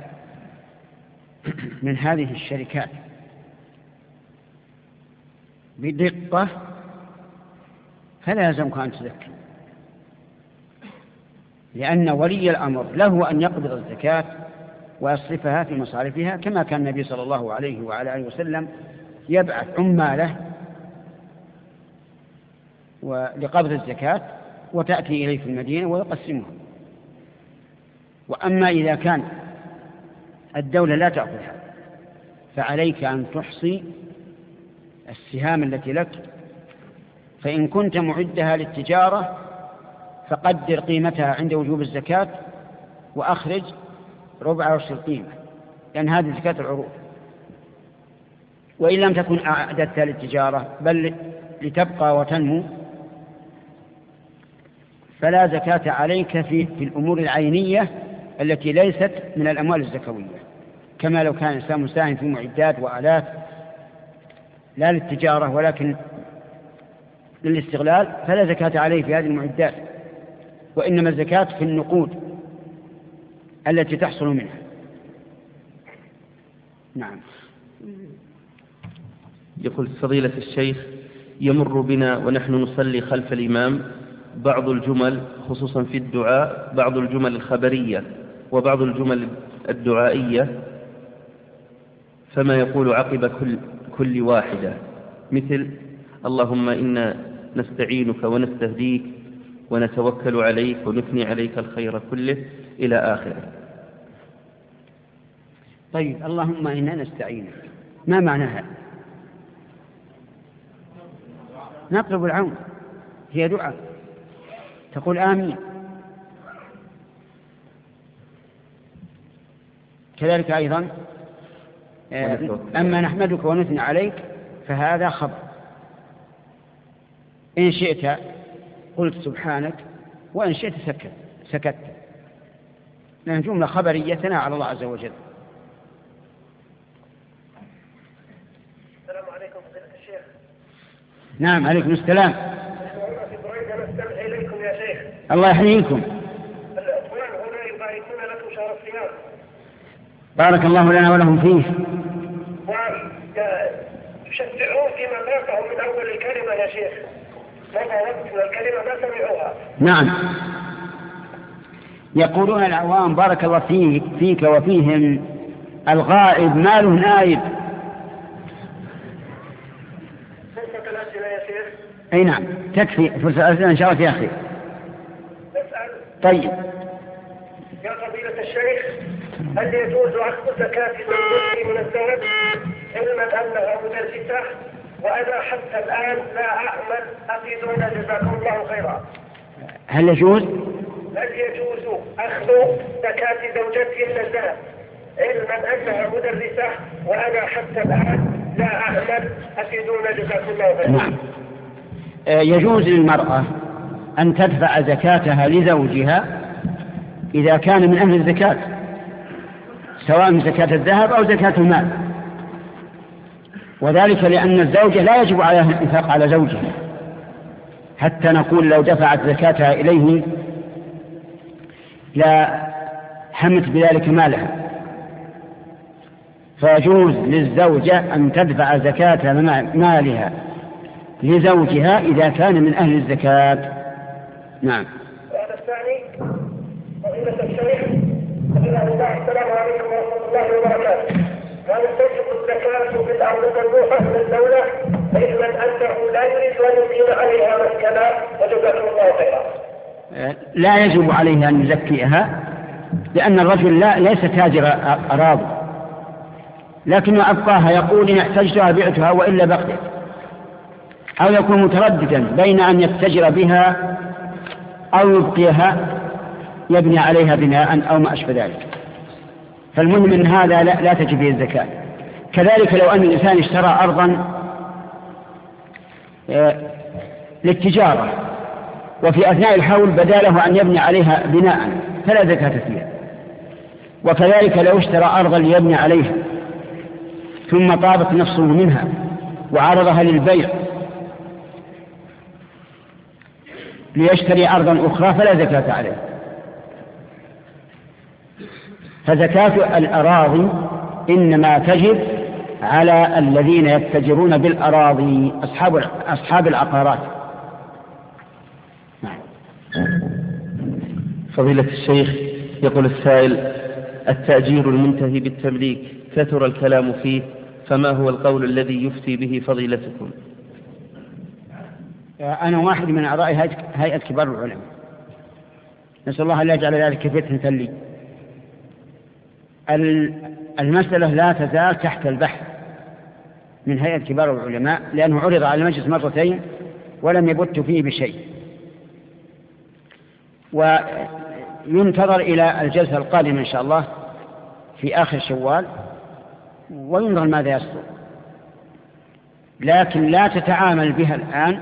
من هذه الشركات بدقة فلا يلزمك أن تزكي، لأن ولي الأمر له أن يقبض الزكاة ويصرفها في مصارفها، كما كان النبي صلى الله عليه وعلى آله وسلم يبعث عماله لقبض الزكاة وتأتي إليه في المدينة ويقسمها. وأما إذا كان الدولة لا تأخذها فعليك أن تحصي السهام التي لك، فإن كنت معدها للتجارة فقدر قيمتها عند وجوب الزكاة وأخرج ربع عشر القيمة، لأن هذه زكاة العروض. وإن لم تكن أعددتها للتجارة بل لتبقى وتنمو فلا زكاة عليك في, في الأمور العينية التي ليست من الأموال الزكوية، كما لو كان الإنسان مساهم في معدات وآلات لا للتجارة ولكن للاستغلال فلا زكاة عليه في هذه المعدات، وإنما الزكاة في النقود التي تحصل منها. نعم. يقول فضيلة الشيخ: يمر بنا ونحن نصلي خلف الإمام بعض الجمل خصوصا في الدعاء، بعض الجمل الخبرية وبعض الجمل الدعائية، فما يقول عقب كل, كل واحدة، مثل اللهم إنا نستعينك ونستهديك ونتوكل عليك ونثني عليك الخير كله إلى آخره. طيب، اللهم إنا نستعينك ما معناها؟ نطلب العون، هي دعاء، تقول آمين. كذلك أيضا أما نحمدك ونثني عليك فهذا خبر، إن شئت قلت سبحانك وإن شئت سكت سكت لأن جملة خبرية ثناء على الله عز وجل. السلام عليكم فضيلة الشيخ. نعم، عليكم السلام. في بريدة نستمع إليكم يا شيخ. الله يحييكم. الأخوان هنا يباركون لكم شهر الصيام. بارك الله لنا ولهم فيه. ويشجعون فيما ماتهم من أول الكلمة يا شيخ، ماذا وقت الكلمة ما سمعوها. نعم، يقولون العوام بارك الله فيك, فيك وفيهم الغائب ما له نائب. فرصة الأسئلة يا شيخ. أي نعم تكفي فرصة الأسئلة إن شاء الله في أخي. نسأل. طيب. يا فضيلة الشيخ، هل يجوز أخذ زكاة الجزء من الذهب علما أنها مدرسة وأنا حتى الآن لا أعمل أفيدونا جزاكم الله خيرا. هل يجوز؟ هل يجوز أخذ زكاة زوجتي من الذهب علما أنها مدرسة وأنا حتى الآن لا أعمل أفيدونا جزاكم الله خيرا. نعم. يجوز للمرأة أن تدفع زكاتها لزوجها إذا كان من أهل الزكاة، سواء زكاة الذهب أو زكاة المال، وذلك لأن الزوجة لا يجب عليها الإنفاق على زوجها، حتى نقول لو دفعت زكاتها إليه لا حمت بذلك مالها، فيجوز للزوجة أن تدفع زكاة مالها لزوجها إذا كان من أهل الزكاة. نعم. هذا الثاني فضيلة الشيخ، السلام عليكم ورحمة الله وبركاته. هل تجب الزكاة في الأرض الممنوحة من الدولة علما أنه لا يريد أن يقيم عليها مسكنا وجزاكم الله خيرا؟ لا يجب عليه أن يزكيها، لأن الرجل لا ليس تاجر أراضي، لكنه أبقاها يقول إن احتجتها بعتها وإلا بقيت، أو يكون مترددا بين أن يتجر بها أو يبقيها يبني عليها بناء أو ما أشبه ذلك. فالمهم من هذا لا, لا تجب به الزكاة. كذلك لو أن الإنسان اشترى أرضا للتجارة وفي أثناء الحول بدا له أن يبني عليها بناء فلا زكاة فيها. وكذلك لو اشترى أرضا ليبني عليها ثم طابت نفسه منها وعرضها للبيع ليشتري أرضا أخرى فلا زكاة عليه. فزكاة الأراضي إنما تجب على الذين يتجرون بالأراضي، أصحاب أصحاب العقارات. فضيلة الشيخ، يقول السائل: التأجير المنتهي بالتمليك كثر الكلام فيه، فما هو القول الذي يفتي به فضيلتكم؟ أنا واحد من أعضاء هيئة كبار العلماء، نسأل الله أن لا يجعل ذلك فتنة لي. المسألة لا تزال تحت البحث من هيئة كبار العلماء، لأنه عرض على المجلس مرتين ولم يبت فيه بشيء، وينتظر إلى الجلسة القادمة إن شاء الله في آخر شوال وينظر ماذا يصدر، لكن لا تتعامل بها الآن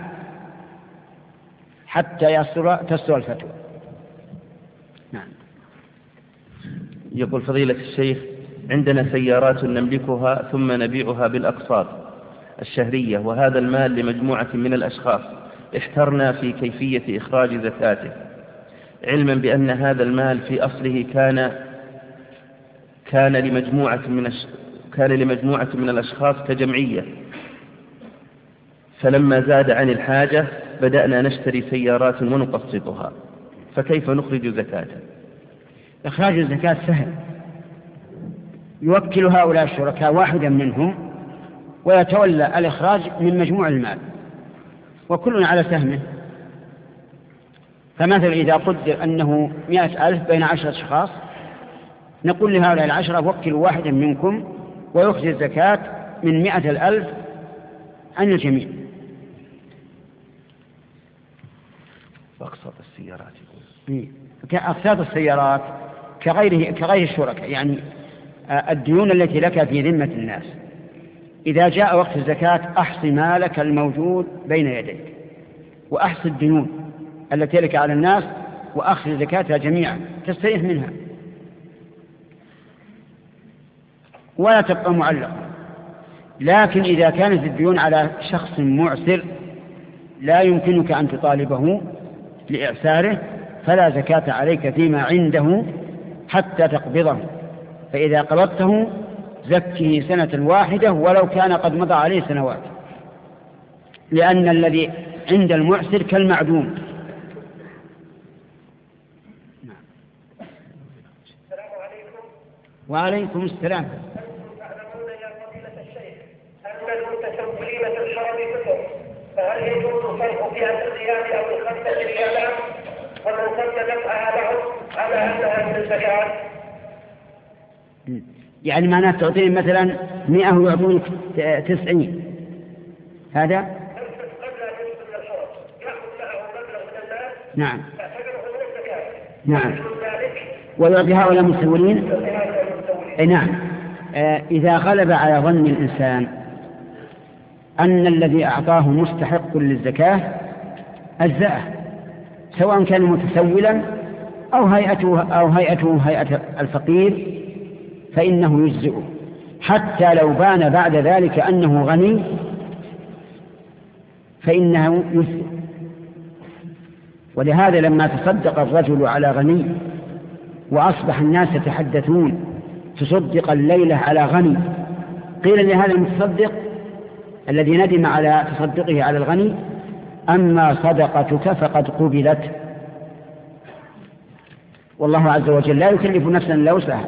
حتى يصدر تصدر الفتوى. نعم. يقول فضيلة الشيخ: عندنا سيارات نملكها ثم نبيعها بالأقساط الشهرية، وهذا المال لمجموعة من الأشخاص، احترنا في كيفية إخراج زكاته، علما بأن هذا المال في أصله كان كان لمجموعة من كان لمجموعة من الأشخاص كجمعية، فلما زاد عن الحاجة بدأنا نشتري سيارات ونقسطها، فكيف نخرج زكاته؟ إخراج الزكاة سهل، يوكل هؤلاء الشركاء واحدا منهم ويتولى الإخراج من مجموع المال وكل على سهمه. فمثلا إذا قدر أنه مئة ألف بين عشرة أشخاص، نقول لهؤلاء العشرة وكلوا واحدا منكم ويخرج الزكاة من مئة الألف عن الجميع. أقساط السيارات كأقساط السيارات كغيره كغير الشركاء، يعني الديون التي لك في ذمة الناس، إذا جاء وقت الزكاة أحصي مالك الموجود بين يديك وأحصي الديون التي لك على الناس وأخذ زكاتها جميعا تستريح منها ولا تبقى معلقة. لكن إذا كانت الديون على شخص معسر لا يمكنك أن تطالبه لإعساره فلا زكاة عليك فيما عنده حتى تقبضه، فإذا قبضته زكه سنة واحدة ولو كان قد مضى عليه سنوات، لأن الذي عند المعسر كالمعدوم. السلام عليكم. وعليكم السلام. تعلمون يا فضيلة الشيخ أن المتسوقين في الحرم كثر، فهل يجوز صرف فئة الريال أو الخمسة ريالات ومن تم دفعها لهم على أنها من الزكاة؟ يعني معناه تعطيني مثلا مئة ويعطونك تسعين، هذا؟ قبل أن يدخل من الحرم يأخذ معه مبلغ من المال نعم يعتبره من الزكاة. نعم. ذلك ويعطي هؤلاء المسؤولين. لهذا المسؤولين. أي نعم. آه إذا غلب على ظن الإنسان أن الذي أعطاه مستحق للزكاة أجزأه، سواء كان متسولا أو هيئته أو هيئته هيئة الفقير، فإنه يجزئه حتى لو بان بعد ذلك أنه غني فإنه يجزئ. ولهذا لما تصدق الرجل على غني وأصبح الناس يتحدثون تصدق الليلة على غني، قيل لهذا المتصدق الذي ندم على تصدقه على الغني: أما صدقتك فقد قبلت. والله عز وجل لا يكلف نفسا إلا وسعها.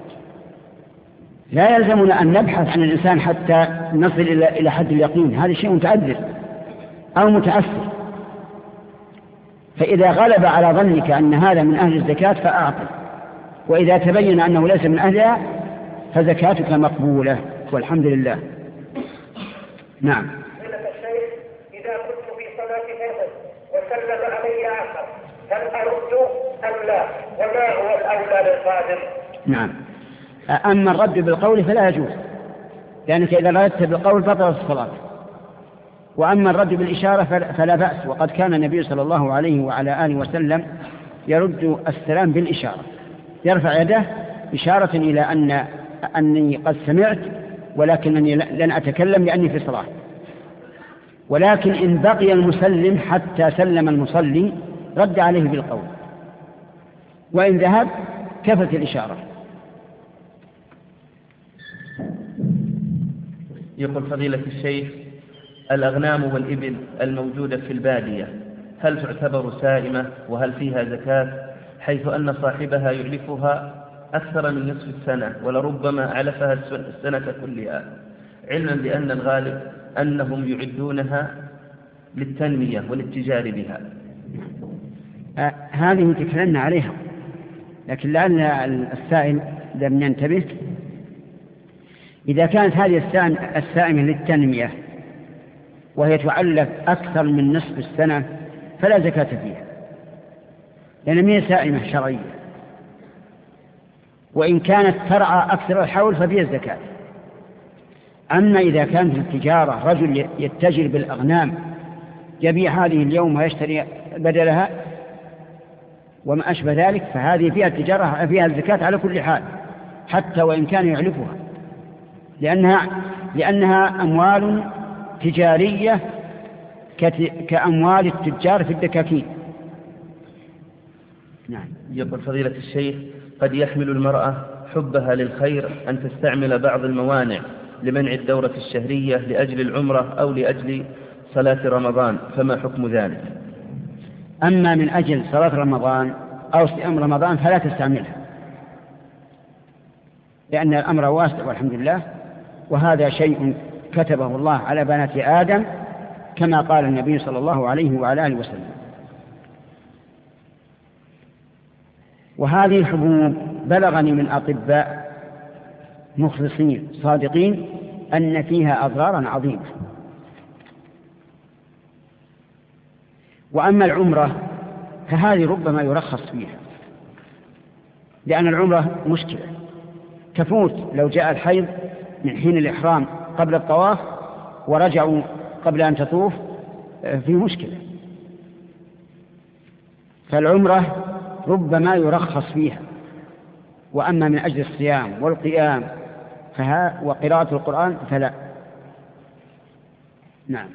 لا يلزمنا أن نبحث عن الإنسان حتى نصل إلى حد اليقين، هذا شيء متعذر أو متأثر. فإذا غلب على ظنك أن هذا من أهل الزكاة فأعطي، وإذا تبين أنه ليس من أهلها فزكاتك مقبولة والحمد لله. نعم. إذا كنت في صلاة فرض وسلم علي آخر هل أرد أم لا؟ وما هو الأولى للقادر؟ نعم. أما الرد بالقول فلا يجوز، لأنك إذا ردت بالقول بطلت الصلاة. وأما الرد بالإشارة فلا بأس، وقد كان النبي صلى الله عليه وعلى آله وسلم يرد السلام بالإشارة، يرفع يده إشارة إلى أن أني قد سمعت ولكنني لن أتكلم لأني في صلاة. ولكن إن بقي المسلم حتى سلم المصلي رد عليه بالقول، وإن ذهب كفت الإشارة. يقول فضيلة الشيخ: الأغنام والإبل الموجودة في البادية هل تعتبر سائمة وهل فيها زكاة، حيث أن صاحبها يعلفها أكثر من نصف السنة ولربما علفها السنة كلها، علما بأن الغالب أنهم يعدونها للتنمية والاتجار بها؟ آه هذه تكلمنا عليها، لكن لعل السائل لم ينتبه. إذا كانت هذه السائمة للتنمية وهي تعلف أكثر من نصف السنة فلا زكاة فيها، لأن هي سائمة شرعية. وإن كانت ترعى أكثر الحول ففيها الزكاة. أما إذا كانت التجارة رجل يتجر بالأغنام يبيع هذه اليوم ويشتري بدلها وما أشبه ذلك، فهذه فيها التجارة فيها الزكاة على كل حال حتى وإن كان يعلفها، لأنها, لأنها أموال تجارية كأموال التجار في الدكاكين. نعم. يقول فضيلة الشيخ: قد يحمل المرأة حبها للخير أن تستعمل بعض الموانع لمنع الدورة الشهرية لأجل العمرة أو لأجل صلاة رمضان، فما حكم ذلك؟ أما من أجل صلاة رمضان أو صيام رمضان فلا تستعملها، لأن الأمر واسع والحمد لله، وهذا شيء كتبه الله على بنات آدم كما قال النبي صلى الله عليه وعلى آله وسلم. وهذه الحبوب بلغني من أطباء مخلصين صادقين أن فيها أضرارا عظيمة. وأما العمرة فهذه ربما يرخص فيها، لأن العمرة مشكلة تفوت لو جاء الحيض من حين الإحرام قبل الطواف ورجعوا قبل أن تطوف في مشكلة. فالعمرة ربما يرخص فيها. وأما من أجل الصيام والقيام فها وقراءة القرآن فلا. نعم.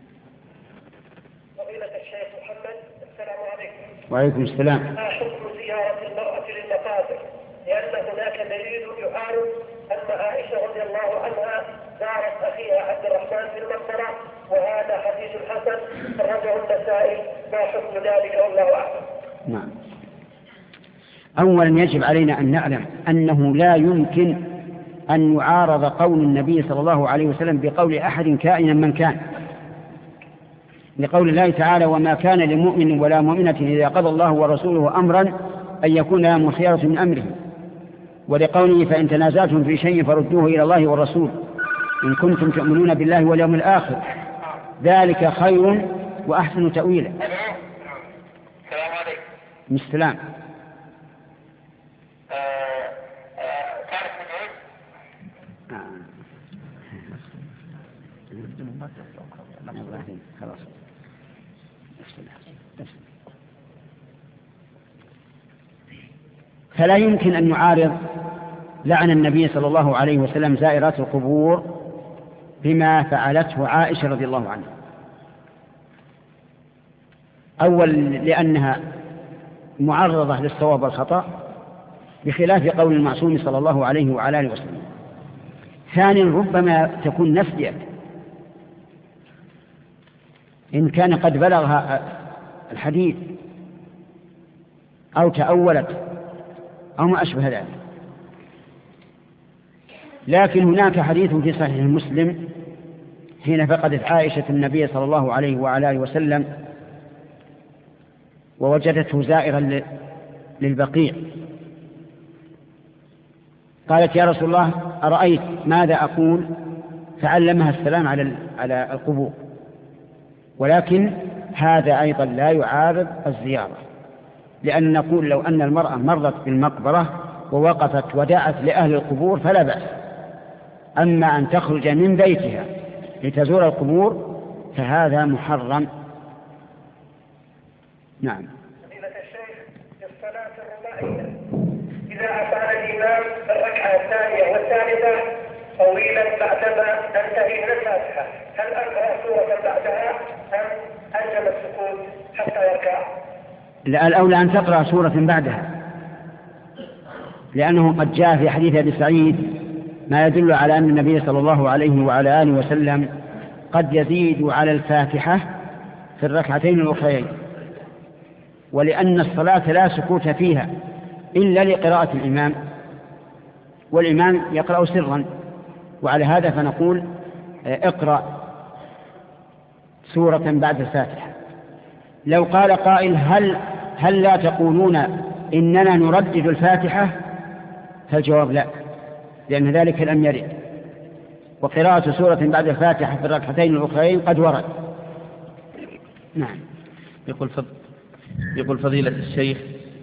فضيلة الشيخ محمد، السلام عليكم. وعليكم السلام. ما حكم زيارة المرأة للمقابر لأن هناك دليل يعارض أن عائشة رضي الله عنها زارت أخيها عبد الرحمن في المقبرة، وهذا حديث حسن خرجه النسائي. ما حكم ذلك والله أعلم؟ نعم. أولا يجب علينا أن نعلم أنه لا يمكن أن يعارض قول النبي صلى الله عليه وسلم بقول أحد كائنا من كان، لقول الله تعالى: وما كان لمؤمن ولا مؤمنة إذا قضى الله ورسوله أمرا أن يكون لهم خيرة من أمرهم، ولقوله: فإن تنازعتم في شيء فردوه إلى الله والرسول إن كنتم تؤمنون بالله واليوم الآخر ذلك خير وأحسن تأويلا. السلام عليكم. السلام. خلاص. فلا يمكن أن نعارض لعن النبي صلى الله عليه وسلم زائرات القبور بما فعلته عائشة رضي الله عنها. أول لأنها معرضة للصواب والخطأ بخلاف قول المعصوم صلى الله عليه وعلى آله وسلم. ثانيا ربما تكون نسيت إن كان قد بلغها الحديث أو تأولت أو ما أشبه ذلك. لكن هناك حديث في صحيح مسلم حين فقدت عائشة النبي صلى الله عليه وعلى آله وسلم ووجدته زائرا للبقيع، قالت: يا رسول الله أرأيت ماذا أقول؟ فعلمها السلام على على القبور. ولكن هذا أيضا لا يعارض الزيارة، لأن نقول لو أن المرأة مرت بالمقبرة ووقفت ودعت لأهل القبور فلا بأس. أما أن تخرج من بيتها لتزور القبور فهذا محرم. نعم. فضيلة الشيخ، في الصلاة الرباعية إذا أطال الإمام الركعة الثانية والثالثة طويلا بعدما تنتهي من الفاتحة، هل أقرأ سورة بعدها أم ألزم السكوت حتى يركع؟ لا، الأولى أن تقرأ سورة بعدها، لأنه قد جاء في حديث أبي سعيد ما يدل على أن النبي صلى الله عليه وعلى آله وسلم قد يزيد على الفاتحة في الركعتين الأخرين، ولأن الصلاة لا سكوت فيها إلا لقراءة الإمام، والإمام يقرأ سرا، وعلى هذا فنقول اقرأ سورة بعد الفاتحة. لو قال قائل هل, هل لا تقولون إننا نردد الفاتحة؟ فالجواب لا، لأن ذلك لم يرد، وقراءة سورة بعد الفاتحة في الركعتين الأخرين قد ورد. نعم. يقول, فض... يقول فضيلة الشيخ: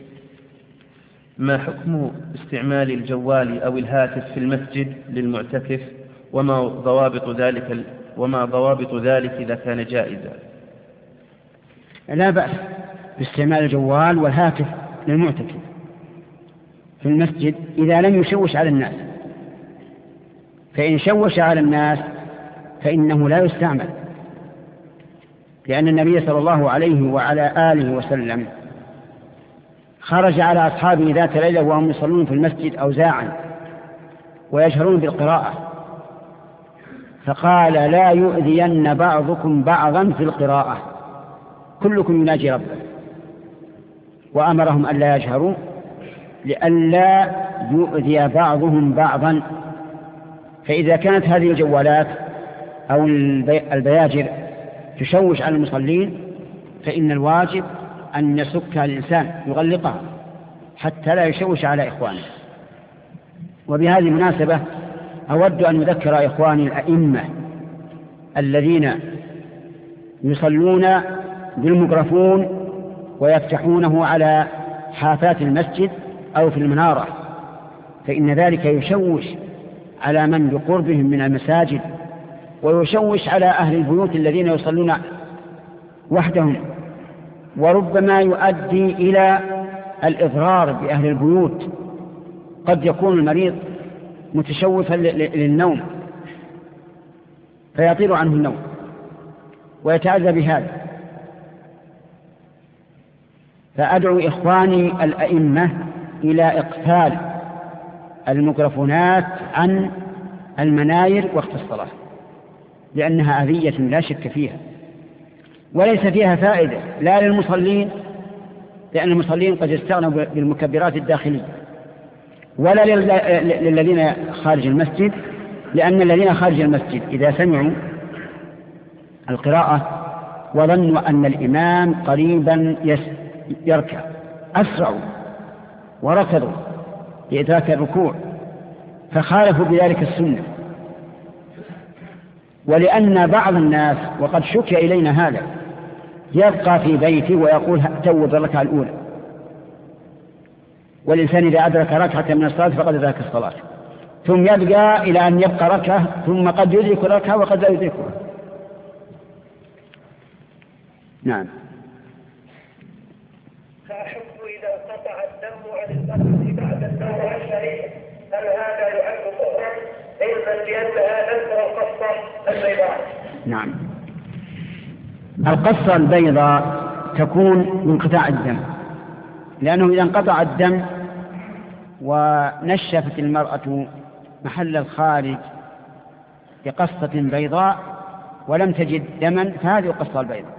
ما حكم استعمال الجوال أو الهاتف في المسجد للمعتكف، وما ضوابط ذلك وما ضوابط ذلك إذا كان جائزا؟ لا بأس باستعمال الجوال والهاتف للمعتكف في المسجد إذا لم يشوش على الناس، فإن شوش على الناس فإنه لا يستعمل، لأن النبي صلى الله عليه وعلى آله وسلم خرج على أصحابه ذات ليلة وهم يصلون في المسجد أوزاعا ويجهرون بالقراءة، فقال: لا يؤذين بعضكم بعضا في القراءة، كلكم يناجي ربه، وأمرهم أن لا يجهروا لئلا يؤذي بعضهم بعضا. فإذا كانت هذه الجوالات أو البياجر تشوش على المصلين فإن الواجب أن يسكها الإنسان يغلقها حتى لا يشوش على إخوانه. وبهذه المناسبة أود أن أذكر إخواني الأئمة الذين يصلون بالميكروفون ويفتحونه على حافات المسجد أو في المنارة، فإن ذلك يشوش على من بقربهم من المساجد، ويشوش على أهل البيوت الذين يصلون وحدهم، وربما يؤدي إلى الإضرار بأهل البيوت. قد يكون المريض متشوفا للنوم فيطير عنه النوم ويتأذى بهذا. فأدعو إخواني الأئمة إلى إقفال الميكروفونات عن المناير وقت الصلاة، لأنها أذية لا شك فيها، وليس فيها فائدة لا للمصلين، لأن المصلين قد يستغنوا بالمكبرات الداخلية، ولا للذين خارج المسجد، لأن الذين خارج المسجد إذا سمعوا القراءة وظنوا أن الإمام قريبا يركع أسرعوا وركضوا لإدراك الركوع فخالفوا بذلك السنة. ولأن بعض الناس، وقد شكي إلينا هذا، يبقى في بيته ويقول تو بالركعة الأولى، والإنسان إذا أدرك ركعة من الصلاة فقد أدرك الصلاة، ثم يبقى إلى أن يبقى ركعة، ثم قد يدرك ركعة وقد لا يدركها. نعم. فأحب إذا انقطع الدم عن المرأة بعد الدورة الشريفة هل هذا يعد طهرا علما بأنها نفس القصة البيضاء؟ نعم. القصة البيضاء تكون بانقطاع الدم، لأنه إذا انقطع الدم ونشفت المرأة محل الخارج بقصة بيضاء ولم تجد دما فهذه القصة البيضاء.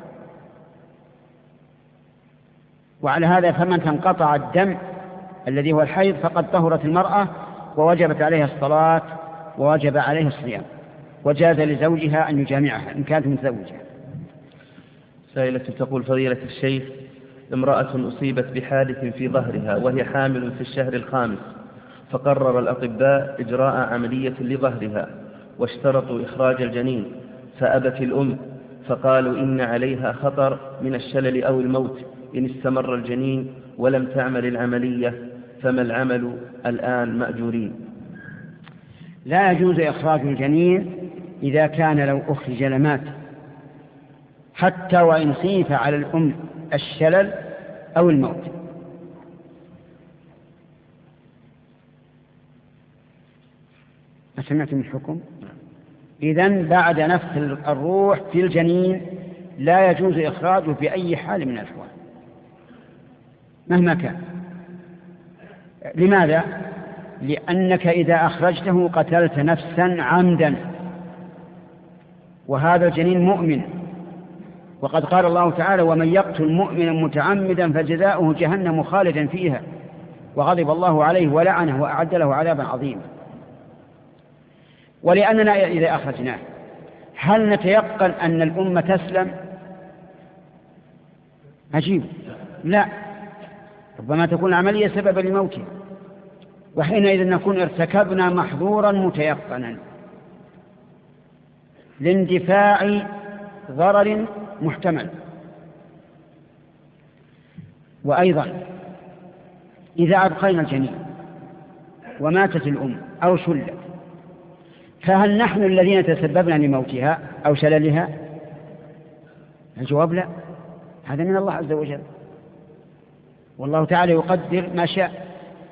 وعلى هذا فمن تنقطع الدم الذي هو الحيض فقد طهرت المرأة ووجبت عليها الصلاة ووجب عليها الصيام، وجاز لزوجها أن يجامعها إن كانت متزوجة. سائلة تقول: فضيلة الشيخ، امرأة أصيبت بحادث في ظهرها وهي حامل في الشهر الخامس، فقرر الأطباء إجراء عملية لظهرها واشترطوا إخراج الجنين، فأبت الأم، فقالوا إن عليها خطر من الشلل أو الموت إن استمر الجنين ولم تعمل العملية، فما العمل الآن مأجورين؟ لا يجوز إخراج الجنين إذا كان لو أخرج لمات، حتى وإن خيف على الأم الشلل أو الموت. ما سمعت من الحكم؟ إذن بعد نفخ الروح في الجنين لا يجوز إخراجه بأي حال من الأحوال مهما كان. لماذا؟ لأنك إذا أخرجته قتلت نفسا عمدا، وهذا الجنين مؤمن، وقد قال الله تعالى: ومن يقتل مؤمنا متعمدا فجزاؤه جهنم خالدا فيها وغضب الله عليه ولعنه وأعد له عذابا عظيما. ولأننا إذا أخرجناه هل نتيقن أن الأمة تسلم؟ عجيب، لا، ربما تكون العملية سببا لموته، وحينئذ نكون ارتكبنا محظورا متيقنا لاندفاع ضرر محتمل. وأيضا إذا أبقينا الجنين وماتت الأم أو شلت، فهل نحن الذين تسببنا لموتها أو شللها؟ الجواب لا، هذا من الله عز وجل، والله تعالى يقدر ما شاء.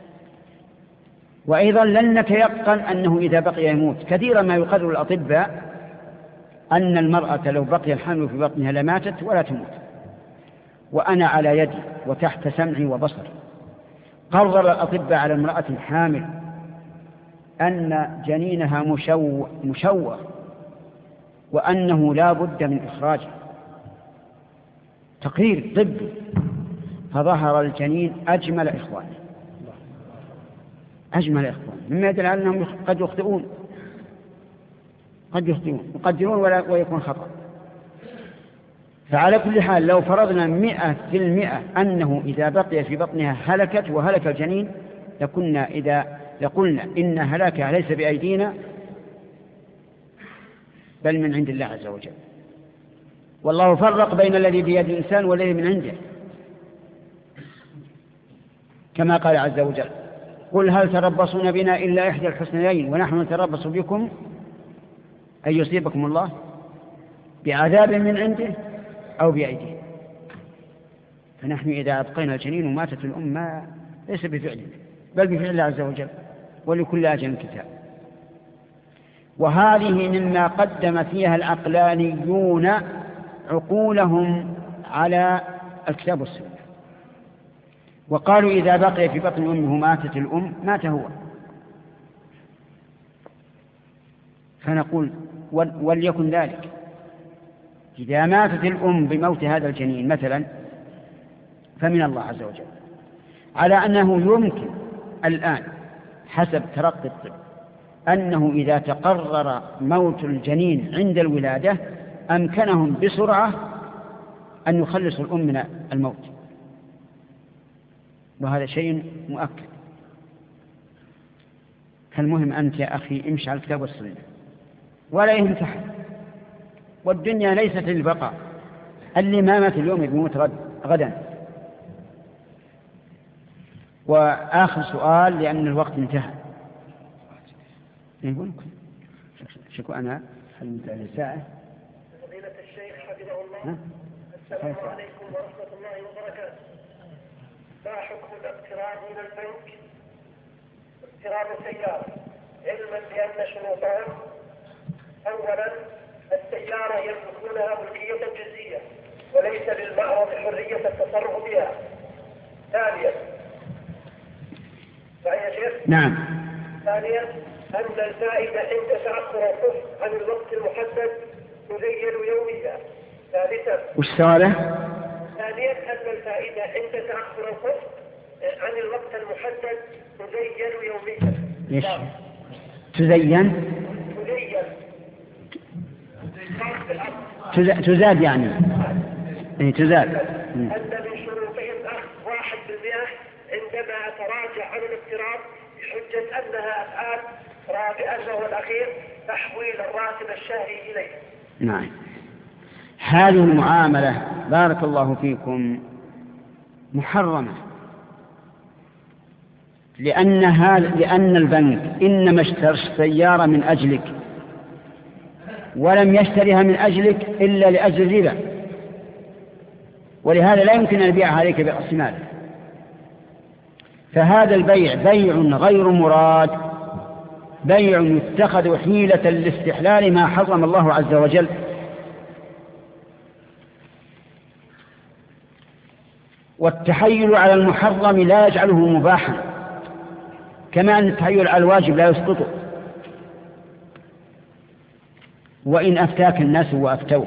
وأيضا لن نتيقن أنه إذا بقي يموت. كثيرا ما يقرر الأطباء أن المرأة لو بقي الحمل في بطنها لماتت ولا تموت، وأنا على يدي وتحت سمعي وبصري قرر الأطباء على المرأة الحامل أن جنينها مشوه, مشوه وأنه لا بد من إخراجه، تقرير طبي، فظهر الجنين أجمل إخوانه، أجمل إخوانه، مما يدل على أنهم قد يخطئون، قد يخطئون يقدرون ولا ويكون خطأ. فعلى كل حال لو فرضنا مئة في المئة أنه إذا بقي في بطنها هلكت وهلك الجنين لكنا إذا لقلنا إن هلاكها ليس بأيدينا بل من عند الله عز وجل. والله فرق بين الذي بيد الإنسان والذي من عنده، كما قال عز وجل: قل هل تربصون بنا إلا إحدى الحسنيين ونحن نتربص بكم أن يصيبكم الله بعذاب من عنده أو بأيديه. فنحن إذا أبقينا الجنين وماتت الأم ما ليس بفعلنا بل بفعل الله عز وجل، ولكل أجل كتاب. وهذه مما قدم فيها العقلانيون عقولهم على الكتاب والسنة، وقالوا إذا بقي في بطن أمه ماتت الأم مات هو، فنقول وليكن ذلك. إذا ماتت الأم بموت هذا الجنين مثلا فمن الله عز وجل، على أنه يمكن الآن حسب ترقي الطب أنه إذا تقرر موت الجنين عند الولادة أمكنهم بسرعة أن يخلصوا الأم من الموت، وهذا شيء مؤكد. فالمهم أنت يا أخي امشي على الكتاب والسنة ولا يمتحن، والدنيا ليست للبقاء، اللي ما مات اليوم يموت غدا. وآخر سؤال لأن الوقت انتهى. يقولكم شكو أنا هل ساعة. فضيلة الشيخ حفظه الله، السلام عليكم ورحمة الله وبركاته. ما حكم الاقتراض من البنك اقتراض السيارة، علما بأن شروطهم أولا السيارة يملكونها ملكية جزئية وليس للمعرض حرية التصرف بها. ثانيا يا شيخ نعم ثانيا أن الفائدة عند تأخر القسط عن الوقت المحدد تزين يوميا. ثالثا وش سؤاله؟ ثانيا أن الفائدة عند تأخر القسط عن الوقت المحدد تزين يوميا. ليش؟ تزين؟ تزين تزاد يعني إيه تزاد. أن من شروطهم أخذ واحد بالمئة عندما أتراجع عن الاقتراض بحجة أنها أفعال رابعة والأخير تحويل الراتب الشهري إليه. نعم. هذه المعاملة بارك الله فيكم محرمة، لأن, هذا لأن البنك إنما اشترى السيارة من أجلك ولم يشتريها من أجلك إلا لأجل الربا، ولهذا لا يمكن أن يبيعها عليك برأس مال. فهذا البيع بيع غير مراد، بيع يتخذ حيلة لاستحلال ما حرم الله عز وجل. والتحيل على المحرم لا يجعله مباحا، كما أن التحيل على الواجب لا يسقطه. وإن أفتاك الناس وأفتوك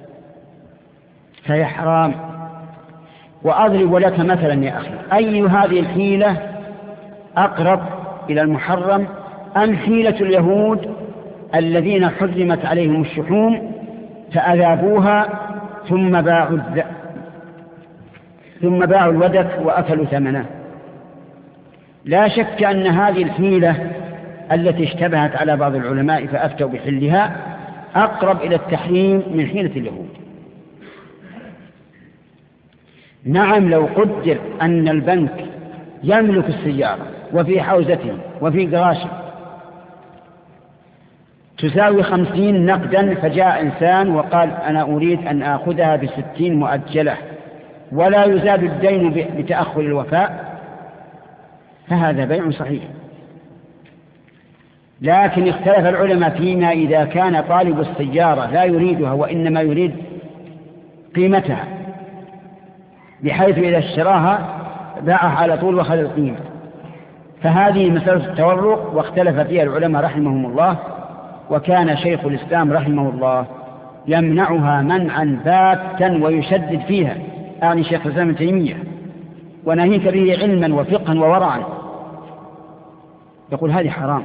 فهي حرام. وأضرب لك مثلا يا أخي، أي هذه الحيلة أقرب إلى المحرم أم حيلة اليهود الذين حرمت عليهم الشحوم فأذابوها ثم باعوا الذ... ثم باعوا الودك وأكلوا ثمنه؟ لا شك أن هذه الحيلة التي اشتبهت على بعض العلماء فأفتوا بحلها أقرب إلى التحريم من حيلة اليهود. نعم، لو قدر أن البنك يملك السيارة وفي حوزته وفي قراشه تساوي خمسين نقدا، فجاء إنسان وقال أنا أريد أن آخذها بستين مؤجلة ولا يزاد الدين بتأخر الوفاء، فهذا بيع صحيح. لكن اختلف العلماء فيما إذا كان طالب السيارة لا يريدها وإنما يريد قيمتها، بحيث إذا اشتراها باعها على طول وأخذ القيمة، فهذه مسألة التورق واختلف فيها العلماء رحمهم الله. وكان شيخ الإسلام رحمه الله يمنعها منعا باتا ويشدد فيها، يعني شيخ الإسلام ابن تيمية، وناهيك به علما وفقها وورعا، يقول هذه حرام.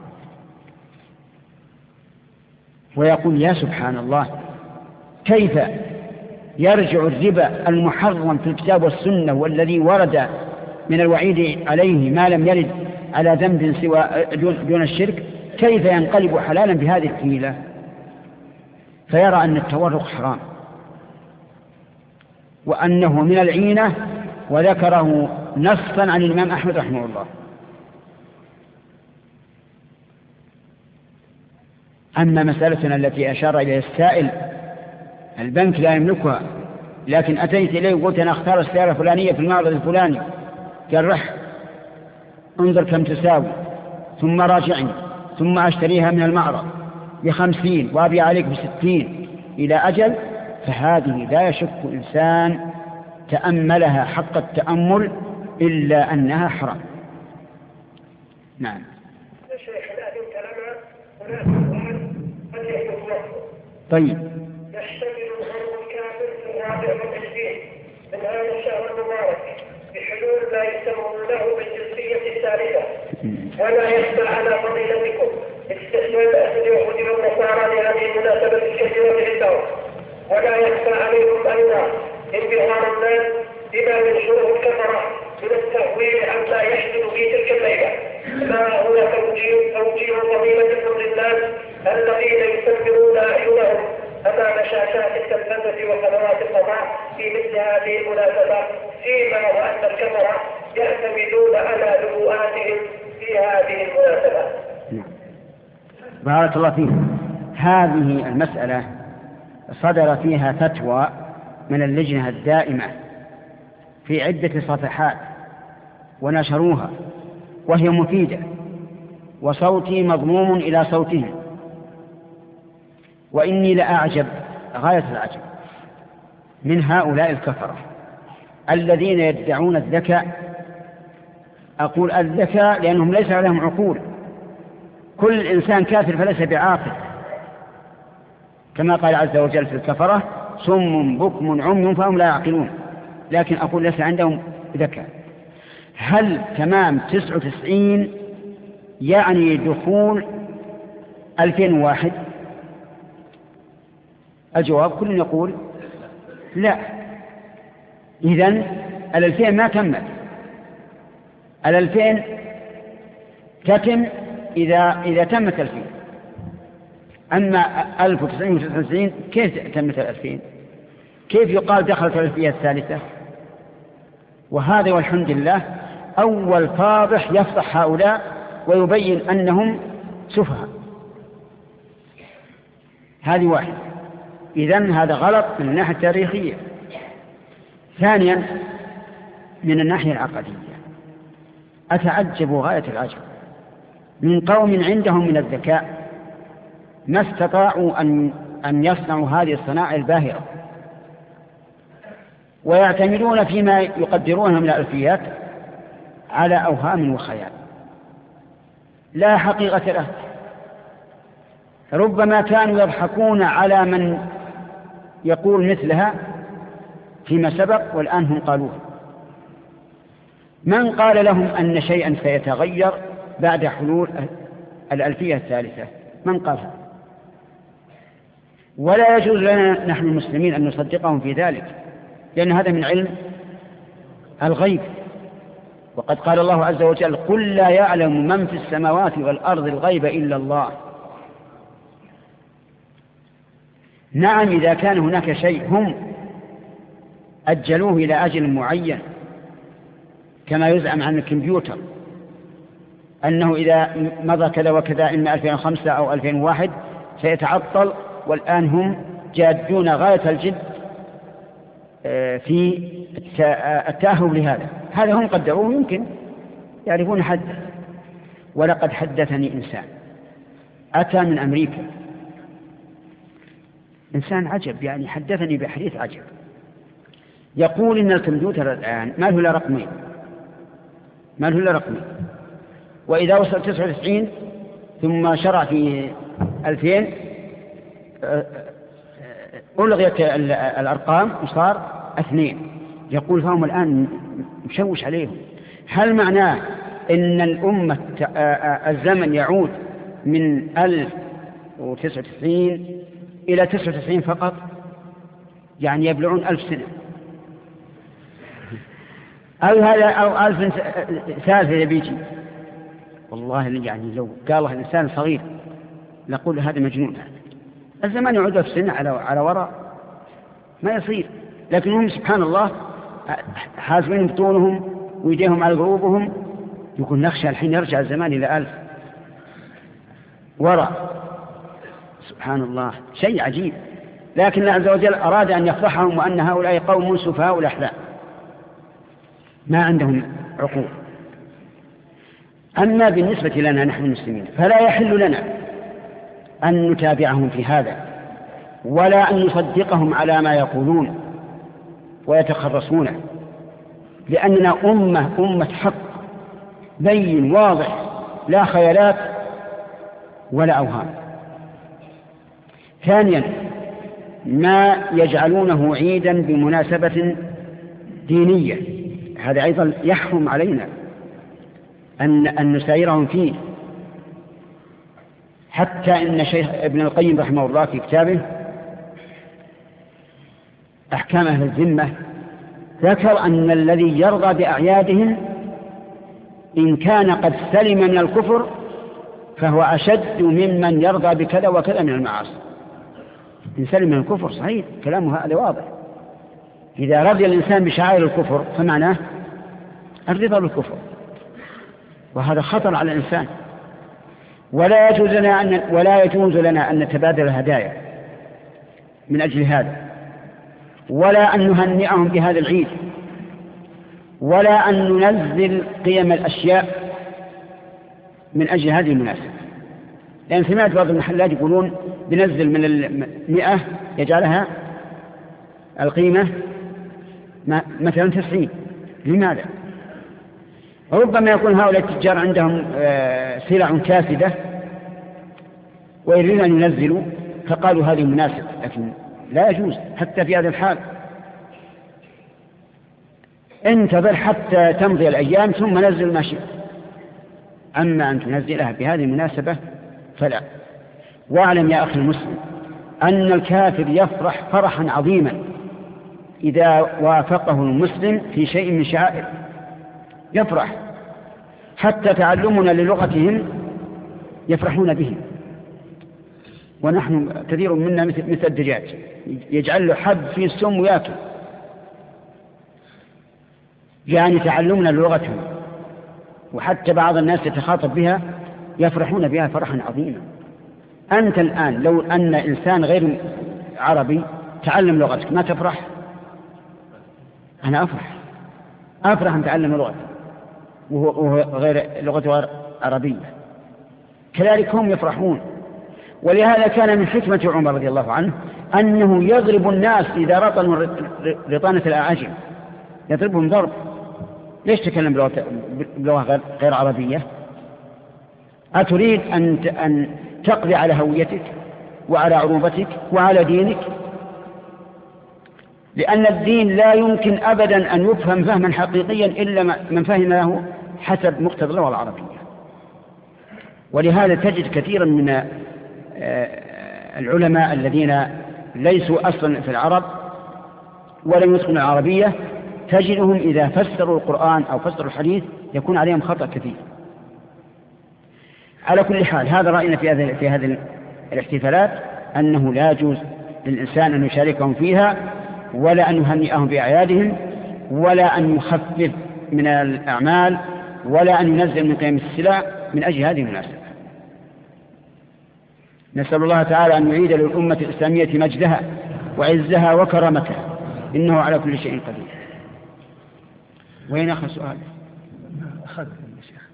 ويقول يا سبحان الله، كيف يرجع الربا المحرم في الكتاب والسنة والذي ورد من الوعيد عليه ما لم يرد على ذنب سوى دون الشرك، كيف ينقلب حلالا بهذه الحيلة؟ فيرى أن التورق حرام وأنه من العينة، وذكره نصا عن الإمام أحمد رحمه الله. أما مسألتنا التي أشار إليها السائل، البنك لا يملكها، لكن أتيت إليه وقلت أنا أختار السيارة الفلانية في المعرض الفلاني، قال رح انظر كم تساوي ثم راجعني ثم أشتريها من المعرض بخمسين وأبيع عليك بستين إلى أجل، فهذه لا يشك إنسان تأملها حق التأمل إلا أنها حرام. نعم. الشيخ لكن كلامه هناك طيب. يشتمل الغرب الكامل في الرابع والعشرين من هذا الشهر المبارك بحلول ما يسمونه بالجزئية الثالثة. ولا يخفى على فضيلتكم استحلال أهل اليهود والنصارى لهذه المناسبة الكثيرة عندهم. ولا يخفى عليكم أيضا انبهار الناس بما ينشره الكفرة من التهويل عما يحدث في تلك الليلة. ما هو توجيه توجيه فضيلتكم للناس الذين يسمرون أعينهم أمام شاشات التلفزة وقنوات الفضاء في مثل هذه المناسبة، فيما وأن الكفرة يعتمدون على نبوءاتهم في هذه المناسبة. بارك الله فيك. هذه المسألة صدر فيها فتوى من اللجنة الدائمة في عدة صفحات ونشروها، وهي مفيدة، وصوتي مضموم إلى صوتهم، وإني لأعجب غاية العجب من هؤلاء الكفرة الذين يدعون الذكاء. أقول الذكاء لأنهم ليس لهم عقول، كل إنسان كافر فليس بعاقل، كما قال عز وجل في الكفرة صم بكم عمي فهم لا يعقلون. لكن أقول ليس عندهم ذكاء. هل تمام تسعة وتسعين يعني دخول ألفين وواحد؟ الجواب كل يقول لا. إذن الألفين ما تمت، الألفين تتم إذا إذا تمت ألفين. أما ألف وتسعمائة وتسعة وتسعين كيف تمت الألفين؟ كيف يقال دخلت الألفية الثالثة؟ وهذا والحمد لله أول فاضح يفضح هؤلاء ويبين أنهم سفهاء. هذه واحد. إذن هذا غلط من الناحية التاريخية. ثانيا من الناحية العقدية، أتعجب غاية العجب من قوم عندهم من الذكاء ما استطاعوا أن أن يصنعوا هذه الصناعة الباهرة، ويعتمدون فيما يقدرونه من الألفيات على أوهام وخيال لا حقيقة له. ربما كانوا يضحكون على من يقول مثلها فيما سبق والآن هم قالوها. من قال لهم أن شيئا سيتغير بعد حلول الألفية الثالثة؟ من قال؟ ولا يجوز لنا نحن المسلمين أن نصدقهم في ذلك، لأن هذا من علم الغيب. وقد قال الله عز وجل قل لا يعلم من في السماوات والأرض الغيب إلا الله. نعم إذا كان هناك شيء هم أجلوه إلى أجل معين، كما يزعم عن الكمبيوتر أنه إذا مضى كذا وكذا إما ألفين وخمسة أو ألفين وواحد سيتعطل، والآن هم جادون غاية الجد في التأهب لهذا. هذا هم قدروه، يمكن يعرفون حده. ولقد حدثني إنسان أتى من أمريكا، إنسان عجب، يعني حدثني بحديث عجب. يقول إن الكمبيوتر الآن ما له إلا رقمين، ما له إلا رقمين، وإذا وصل تسعة وتسعين ثم شرع في ألفين ألغيت الأرقام وصار اثنين. يقول فهم الآن مشوش عليهم. هل معناه إن الأمة الزمن يعود من ألف وتسعة وتسعين إلى تسعة وتسعين فقط؟ يعني يبلعون ألف سنة، أو هذا أو ألف ثالثة يبيجي. والله يعني لو قال الله الإنسان صغير نقول هذا مجنون. الزمان يعود ألف سنة على على وراء ما يصير. لكن هم سبحان الله حاسبين بطونهم ويديهم على قلوبهم، يقول نخشى الحين يرجع الزمان إلى ألف وراء. سبحان الله شيء عجيب. لكن الله عز وجل أراد أن يفضحهم وأن هؤلاء قوم سفهاء الأحلام ما عندهم عقول. أما بالنسبة لنا نحن المسلمين فلا يحل لنا أن نتابعهم في هذا، ولا أن نصدقهم على ما يقولون ويتخرصونه، لأننا أمة أمة حق بين واضح، لا خيالات ولا أوهام. ثانيا ما يجعلونه عيدا بمناسبة دينية، هذا أيضا يحرم علينا أن, أن نسايرهم فيه. حتى إن شيخ ابن القيم رحمه الله في كتابه أحكام أهل الذمة ذكر أن الذي يرضى بأعيادهم إن كان قد سلم من الكفر فهو أشد ممن يرضى بكذا وكذا من المعاصي. إن سلم من الكفر صحيح كلامه هذا واضح. إذا رضي الإنسان بشعائر الكفر فمعناه الرضا بالكفر، وهذا خطر على الإنسان. ولا يجوز لنا أن ولا يجوز لنا أن نتبادل الهدايا من أجل هذا، ولا أن نهنئهم بهذا العيد، ولا أن ننزل قيم الأشياء من أجل هذه المناسبة. لأن سمعت بعض المحلات يقولون بنزل من المئة يجعلها القيمة مثلا تسعين. لماذا؟ ربما يكون هؤلاء التجار عندهم سلع كاسدة ويريدون أن ينزلوا فقالوا هذه مناسبة، لكن لا يجوز حتى في هذا الحال. انتظر حتى تمضي الأيام ثم نزل ما شئت، أما أن تنزلها بهذه المناسبة فلا. واعلم يا أخي المسلم أن الكافر يفرح فرحا عظيما إذا وافقه المسلم في شيء من شعائر، يفرح. حتى تعلمنا للغتهم يفرحون به، ونحن كثير منا مثل, مثل الدجاج يجعل له حب في السم وياكل. يعني تعلمنا للغتهم، وحتى بعض الناس يتخاطب بها يفرحون بها فرحا عظيما. أنت الآن لو أن إنسان غير عربي تعلم لغتك ما تفرح؟ أنا أفرح أفرح أن تعلم لغتك وهو غير لغته عربية، كذلك هم يفرحون. ولهذا كان من حكمة عمر رضي الله عنه أنه يضرب الناس إذا رطنوا رطانة الأعاجم، يضربهم ضرب. ليش تكلم بلغة غير عربية؟ أتريد أن تقضي على هويتك وعلى عروبتك وعلى دينك؟ لأن الدين لا يمكن أبدا أن يفهم فهما حقيقيا إلا من فهم له حسب مقتضى اللغة العربية. ولهذا تجد كثيرا من العلماء الذين ليسوا أصلا في العرب ولم يتقنوا العربية تجدهم إذا فسروا القرآن أو فسروا الحديث يكون عليهم خطأ كثير. على كل حال هذا رأينا في هذه في هذه الاحتفالات أنه لا يجوز للإنسان أن يشاركهم فيها، ولا أن يهنئهم بأعيادهم، ولا أن يخفف من الأعمال، ولا أن ينزل من قيم السلع من أجل هذه المناسبة. نسأل الله تعالى أن يعيد للأمة الإسلامية مجدها وعزها وكرامتها، إنه على كل شيء قدير. وين آخر سؤال؟ أخذ الشيخ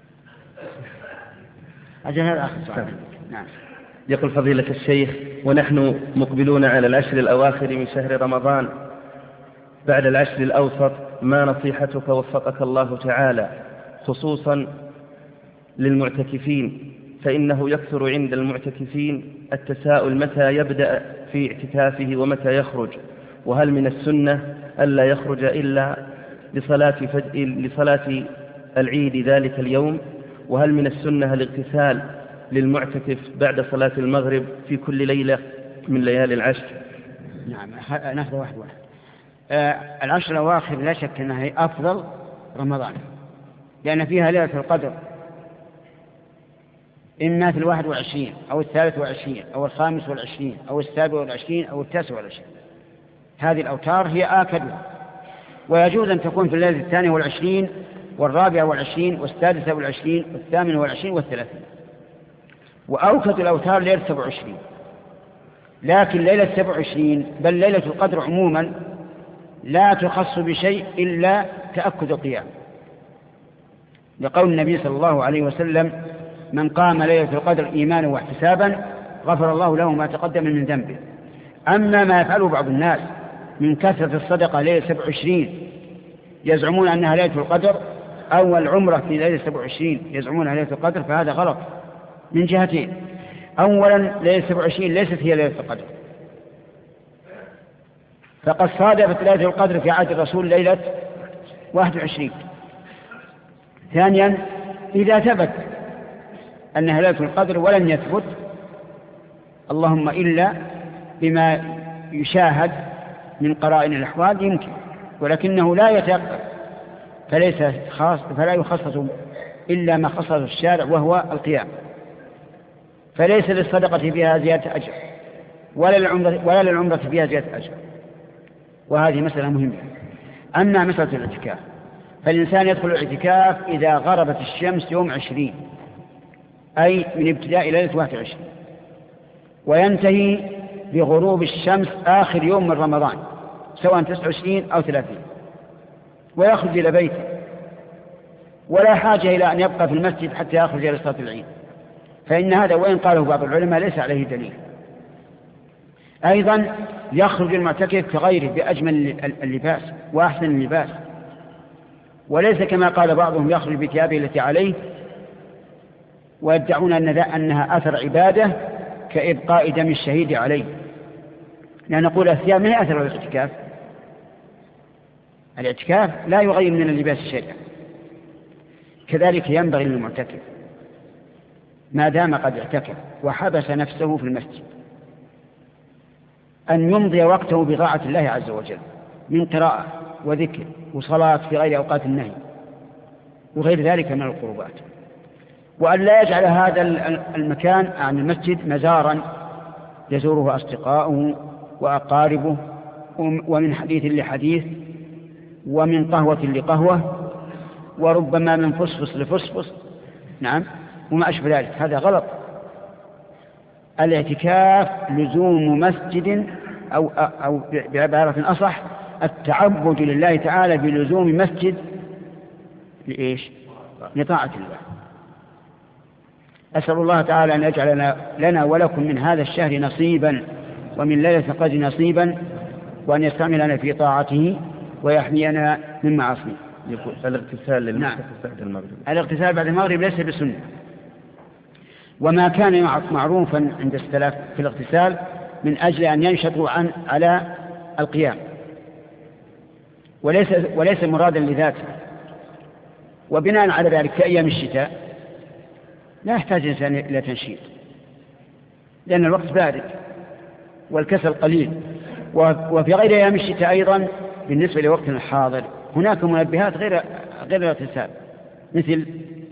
أجل هذا آخر سؤال. نعم. يقول فضيلة الشيخ: ونحن مقبلون على العشر الأواخر من شهر رمضان بعد العشر الأوسط، ما نصيحتك وفقك الله تعالى خصوصا للمعتكفين، فإنه يكثر عند المعتكفين التساؤل متى يبدأ في اعتكافه ومتى يخرج، وهل من السنة ألا يخرج إلا لصلاة, فج... لصلاة العيد ذلك اليوم، وهل من السنة الاغتسال للمعتكف بعد صلاة المغرب في كل ليلة من ليالي العشر؟ نعم، ناخذ واحد واحد. آه العشر الأواخر لا شك أنها هي أفضل رمضان، لأن فيها ليلة القدر، إما في الواحد والعشرين أو الثالث والعشرين أو الخامس والعشرين أو السابع والعشرين أو التاسع والعشرين. هذه الأوتار هي آكدها، ويجوز أن تكون في الليلة الثانية والعشرين والرابعة والعشرين والسادسة والعشرين والثامنة والعشرين والثلاثين. وأوكد الأوتار ليلة سبع وعشرين، لكن ليلة سبع وعشرين بل ليلة القدر عموما لا تخص بشيء إلا تأكد القيام، لقول النبي صلى الله عليه وسلم: من قام ليلة القدر إيمانا واحتسابا غفر الله له ما تقدم من ذنبه. أما ما يفعله بعض الناس من كثرة الصدقة ليلة سبع وعشرين يزعمون أنها ليلة القدر، أو العمرة في ليلة سبع وعشرين يزعمون أنها ليلة القدر، فهذا غلط من جهتين. أولا ليلة سبع وعشرين ليست هي ليلة القدر، فقد صادفت ليلة القدر في عهد الرسول ليلة واحد وعشرين. ثانيا إذا ثبت أنها ليلة القدر ولم يثبت اللهم إلا بما يشاهد من قرائن الأحوال يمكن، ولكنه لا يتيقن، فليس خاص فلا يخصص إلا ما خصص الشارع وهو القيام، فليس للصدقة فيها زيادة أجر ولا للعمرة, ولا للعمرة فيها زيادة أجر، وهذه مسألة مهمة. أما مسألة الاعتكاف فالإنسان يدخل الاعتكاف إذا غربت الشمس يوم عشرين، أي من ابتداء ليلة واحد وعشرين، وينتهي بغروب الشمس آخر يوم من رمضان سواء تسعة وعشرين أو ثلاثين، ويخرج إلى بيته ولا حاجة إلى أن يبقى في المسجد حتى يخرج إلى صلاة العيد، فإن هذا وإن قاله بعض العلماء ليس عليه دليل. أيضا يخرج المعتكف كغيره بأجمل اللباس وأحسن اللباس، وليس كما قال بعضهم يخرج بثيابه التي عليه ويدعون أن أنها أثر عبادة كإبقاء دم الشهيد عليه، لأن نقول الثياب من أثر الاعتكاف. الاعتكاف لا يغير من اللباس شيئا. كذلك ينبغي للمعتكف ما دام قد اعتكف وحبس نفسه في المسجد أن يمضي وقته بطاعة الله عز وجل من قراءة وذكر وصلاة في غير أوقات النهي وغير ذلك من القربات، وأن لا يجعل هذا المكان عن المسجد مزارا يزوره أصدقاؤه وأقاربه ومن حديث لحديث ومن قهوة لقهوة وربما من فصفص لفصفص، نعم، وما أشبه ذلك. هذا غلط. الاعتكاف لزوم مسجد أو, أو بعبارة أصح التعبد لله تعالى بلزوم مسجد لإيش؟ لطاعة الله. أسأل الله تعالى أن يجعل لنا, لنا ولكم من هذا الشهر نصيبا ومن ليلة القدر نصيبا، وأن يستعملنا في طاعته ويحمينا من معاصيه. يقول الاغتسال للمعتكف بعد المغرب. الاغتسال بعد المغرب ليس بسنة، وما كان معروفا عند السلف في الاغتسال من أجل أن ينشطوا عن على القيام، وليس, وليس مرادا لذاته. وبناء على ذلك في أيام الشتاء لا يحتاج الإنسان إلى تنشيط، لأن الوقت بارد والكسل قليل. وفي غير أيام الشتاء أيضا بالنسبة لوقتنا الحاضر هناك منبهات غير غير الاغتسال، مثل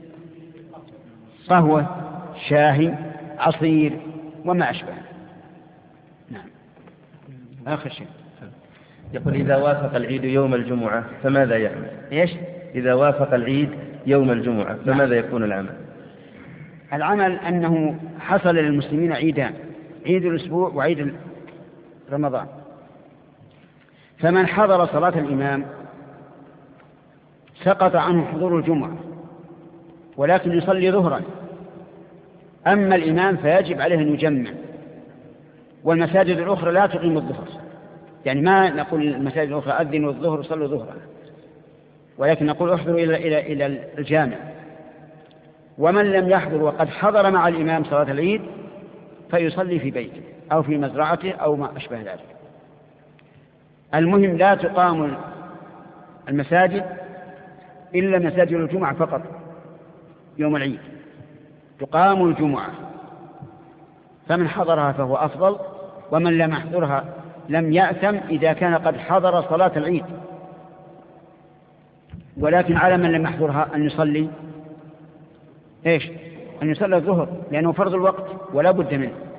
قهوة، شاهي، عصير وما أشبه. نعم. آخر شيء يقول إذا وافق العيد يوم الجمعة فماذا يعمل؟ إيش؟ إذا وافق العيد يوم الجمعة فماذا نعم. يكون العمل؟ العمل أنه حصل للمسلمين عيدان، عيد الأسبوع وعيد رمضان، فمن حضر صلاة الإمام سقط عنه حضور الجمعة ولكن يصلي ظهرا، أما الإمام فيجب عليه أن يجمع، والمساجد الأخرى لا تقيم الظهر، يعني ما نقول المساجد الأخرى أذنوا الظهر وصلوا ظهرا، ولكن نقول احضروا إلى, إلى, إلى الجامع. ومن لم يحضر وقد حضر مع الإمام صلاة العيد فيصلي في بيته أو في مزرعته أو ما أشبه ذلك. المهم لا تقام المساجد إلا مساجد الجمعة فقط يوم العيد تقام الجمعة، فمن حضرها فهو أفضل، ومن لم يحضرها لم يأثم إذا كان قد حضر صلاة العيد، ولكن على من لم يحضرها أن يصلي إيش؟ أن يصلي الظهر، لأنه فرض الوقت ولا بد منه.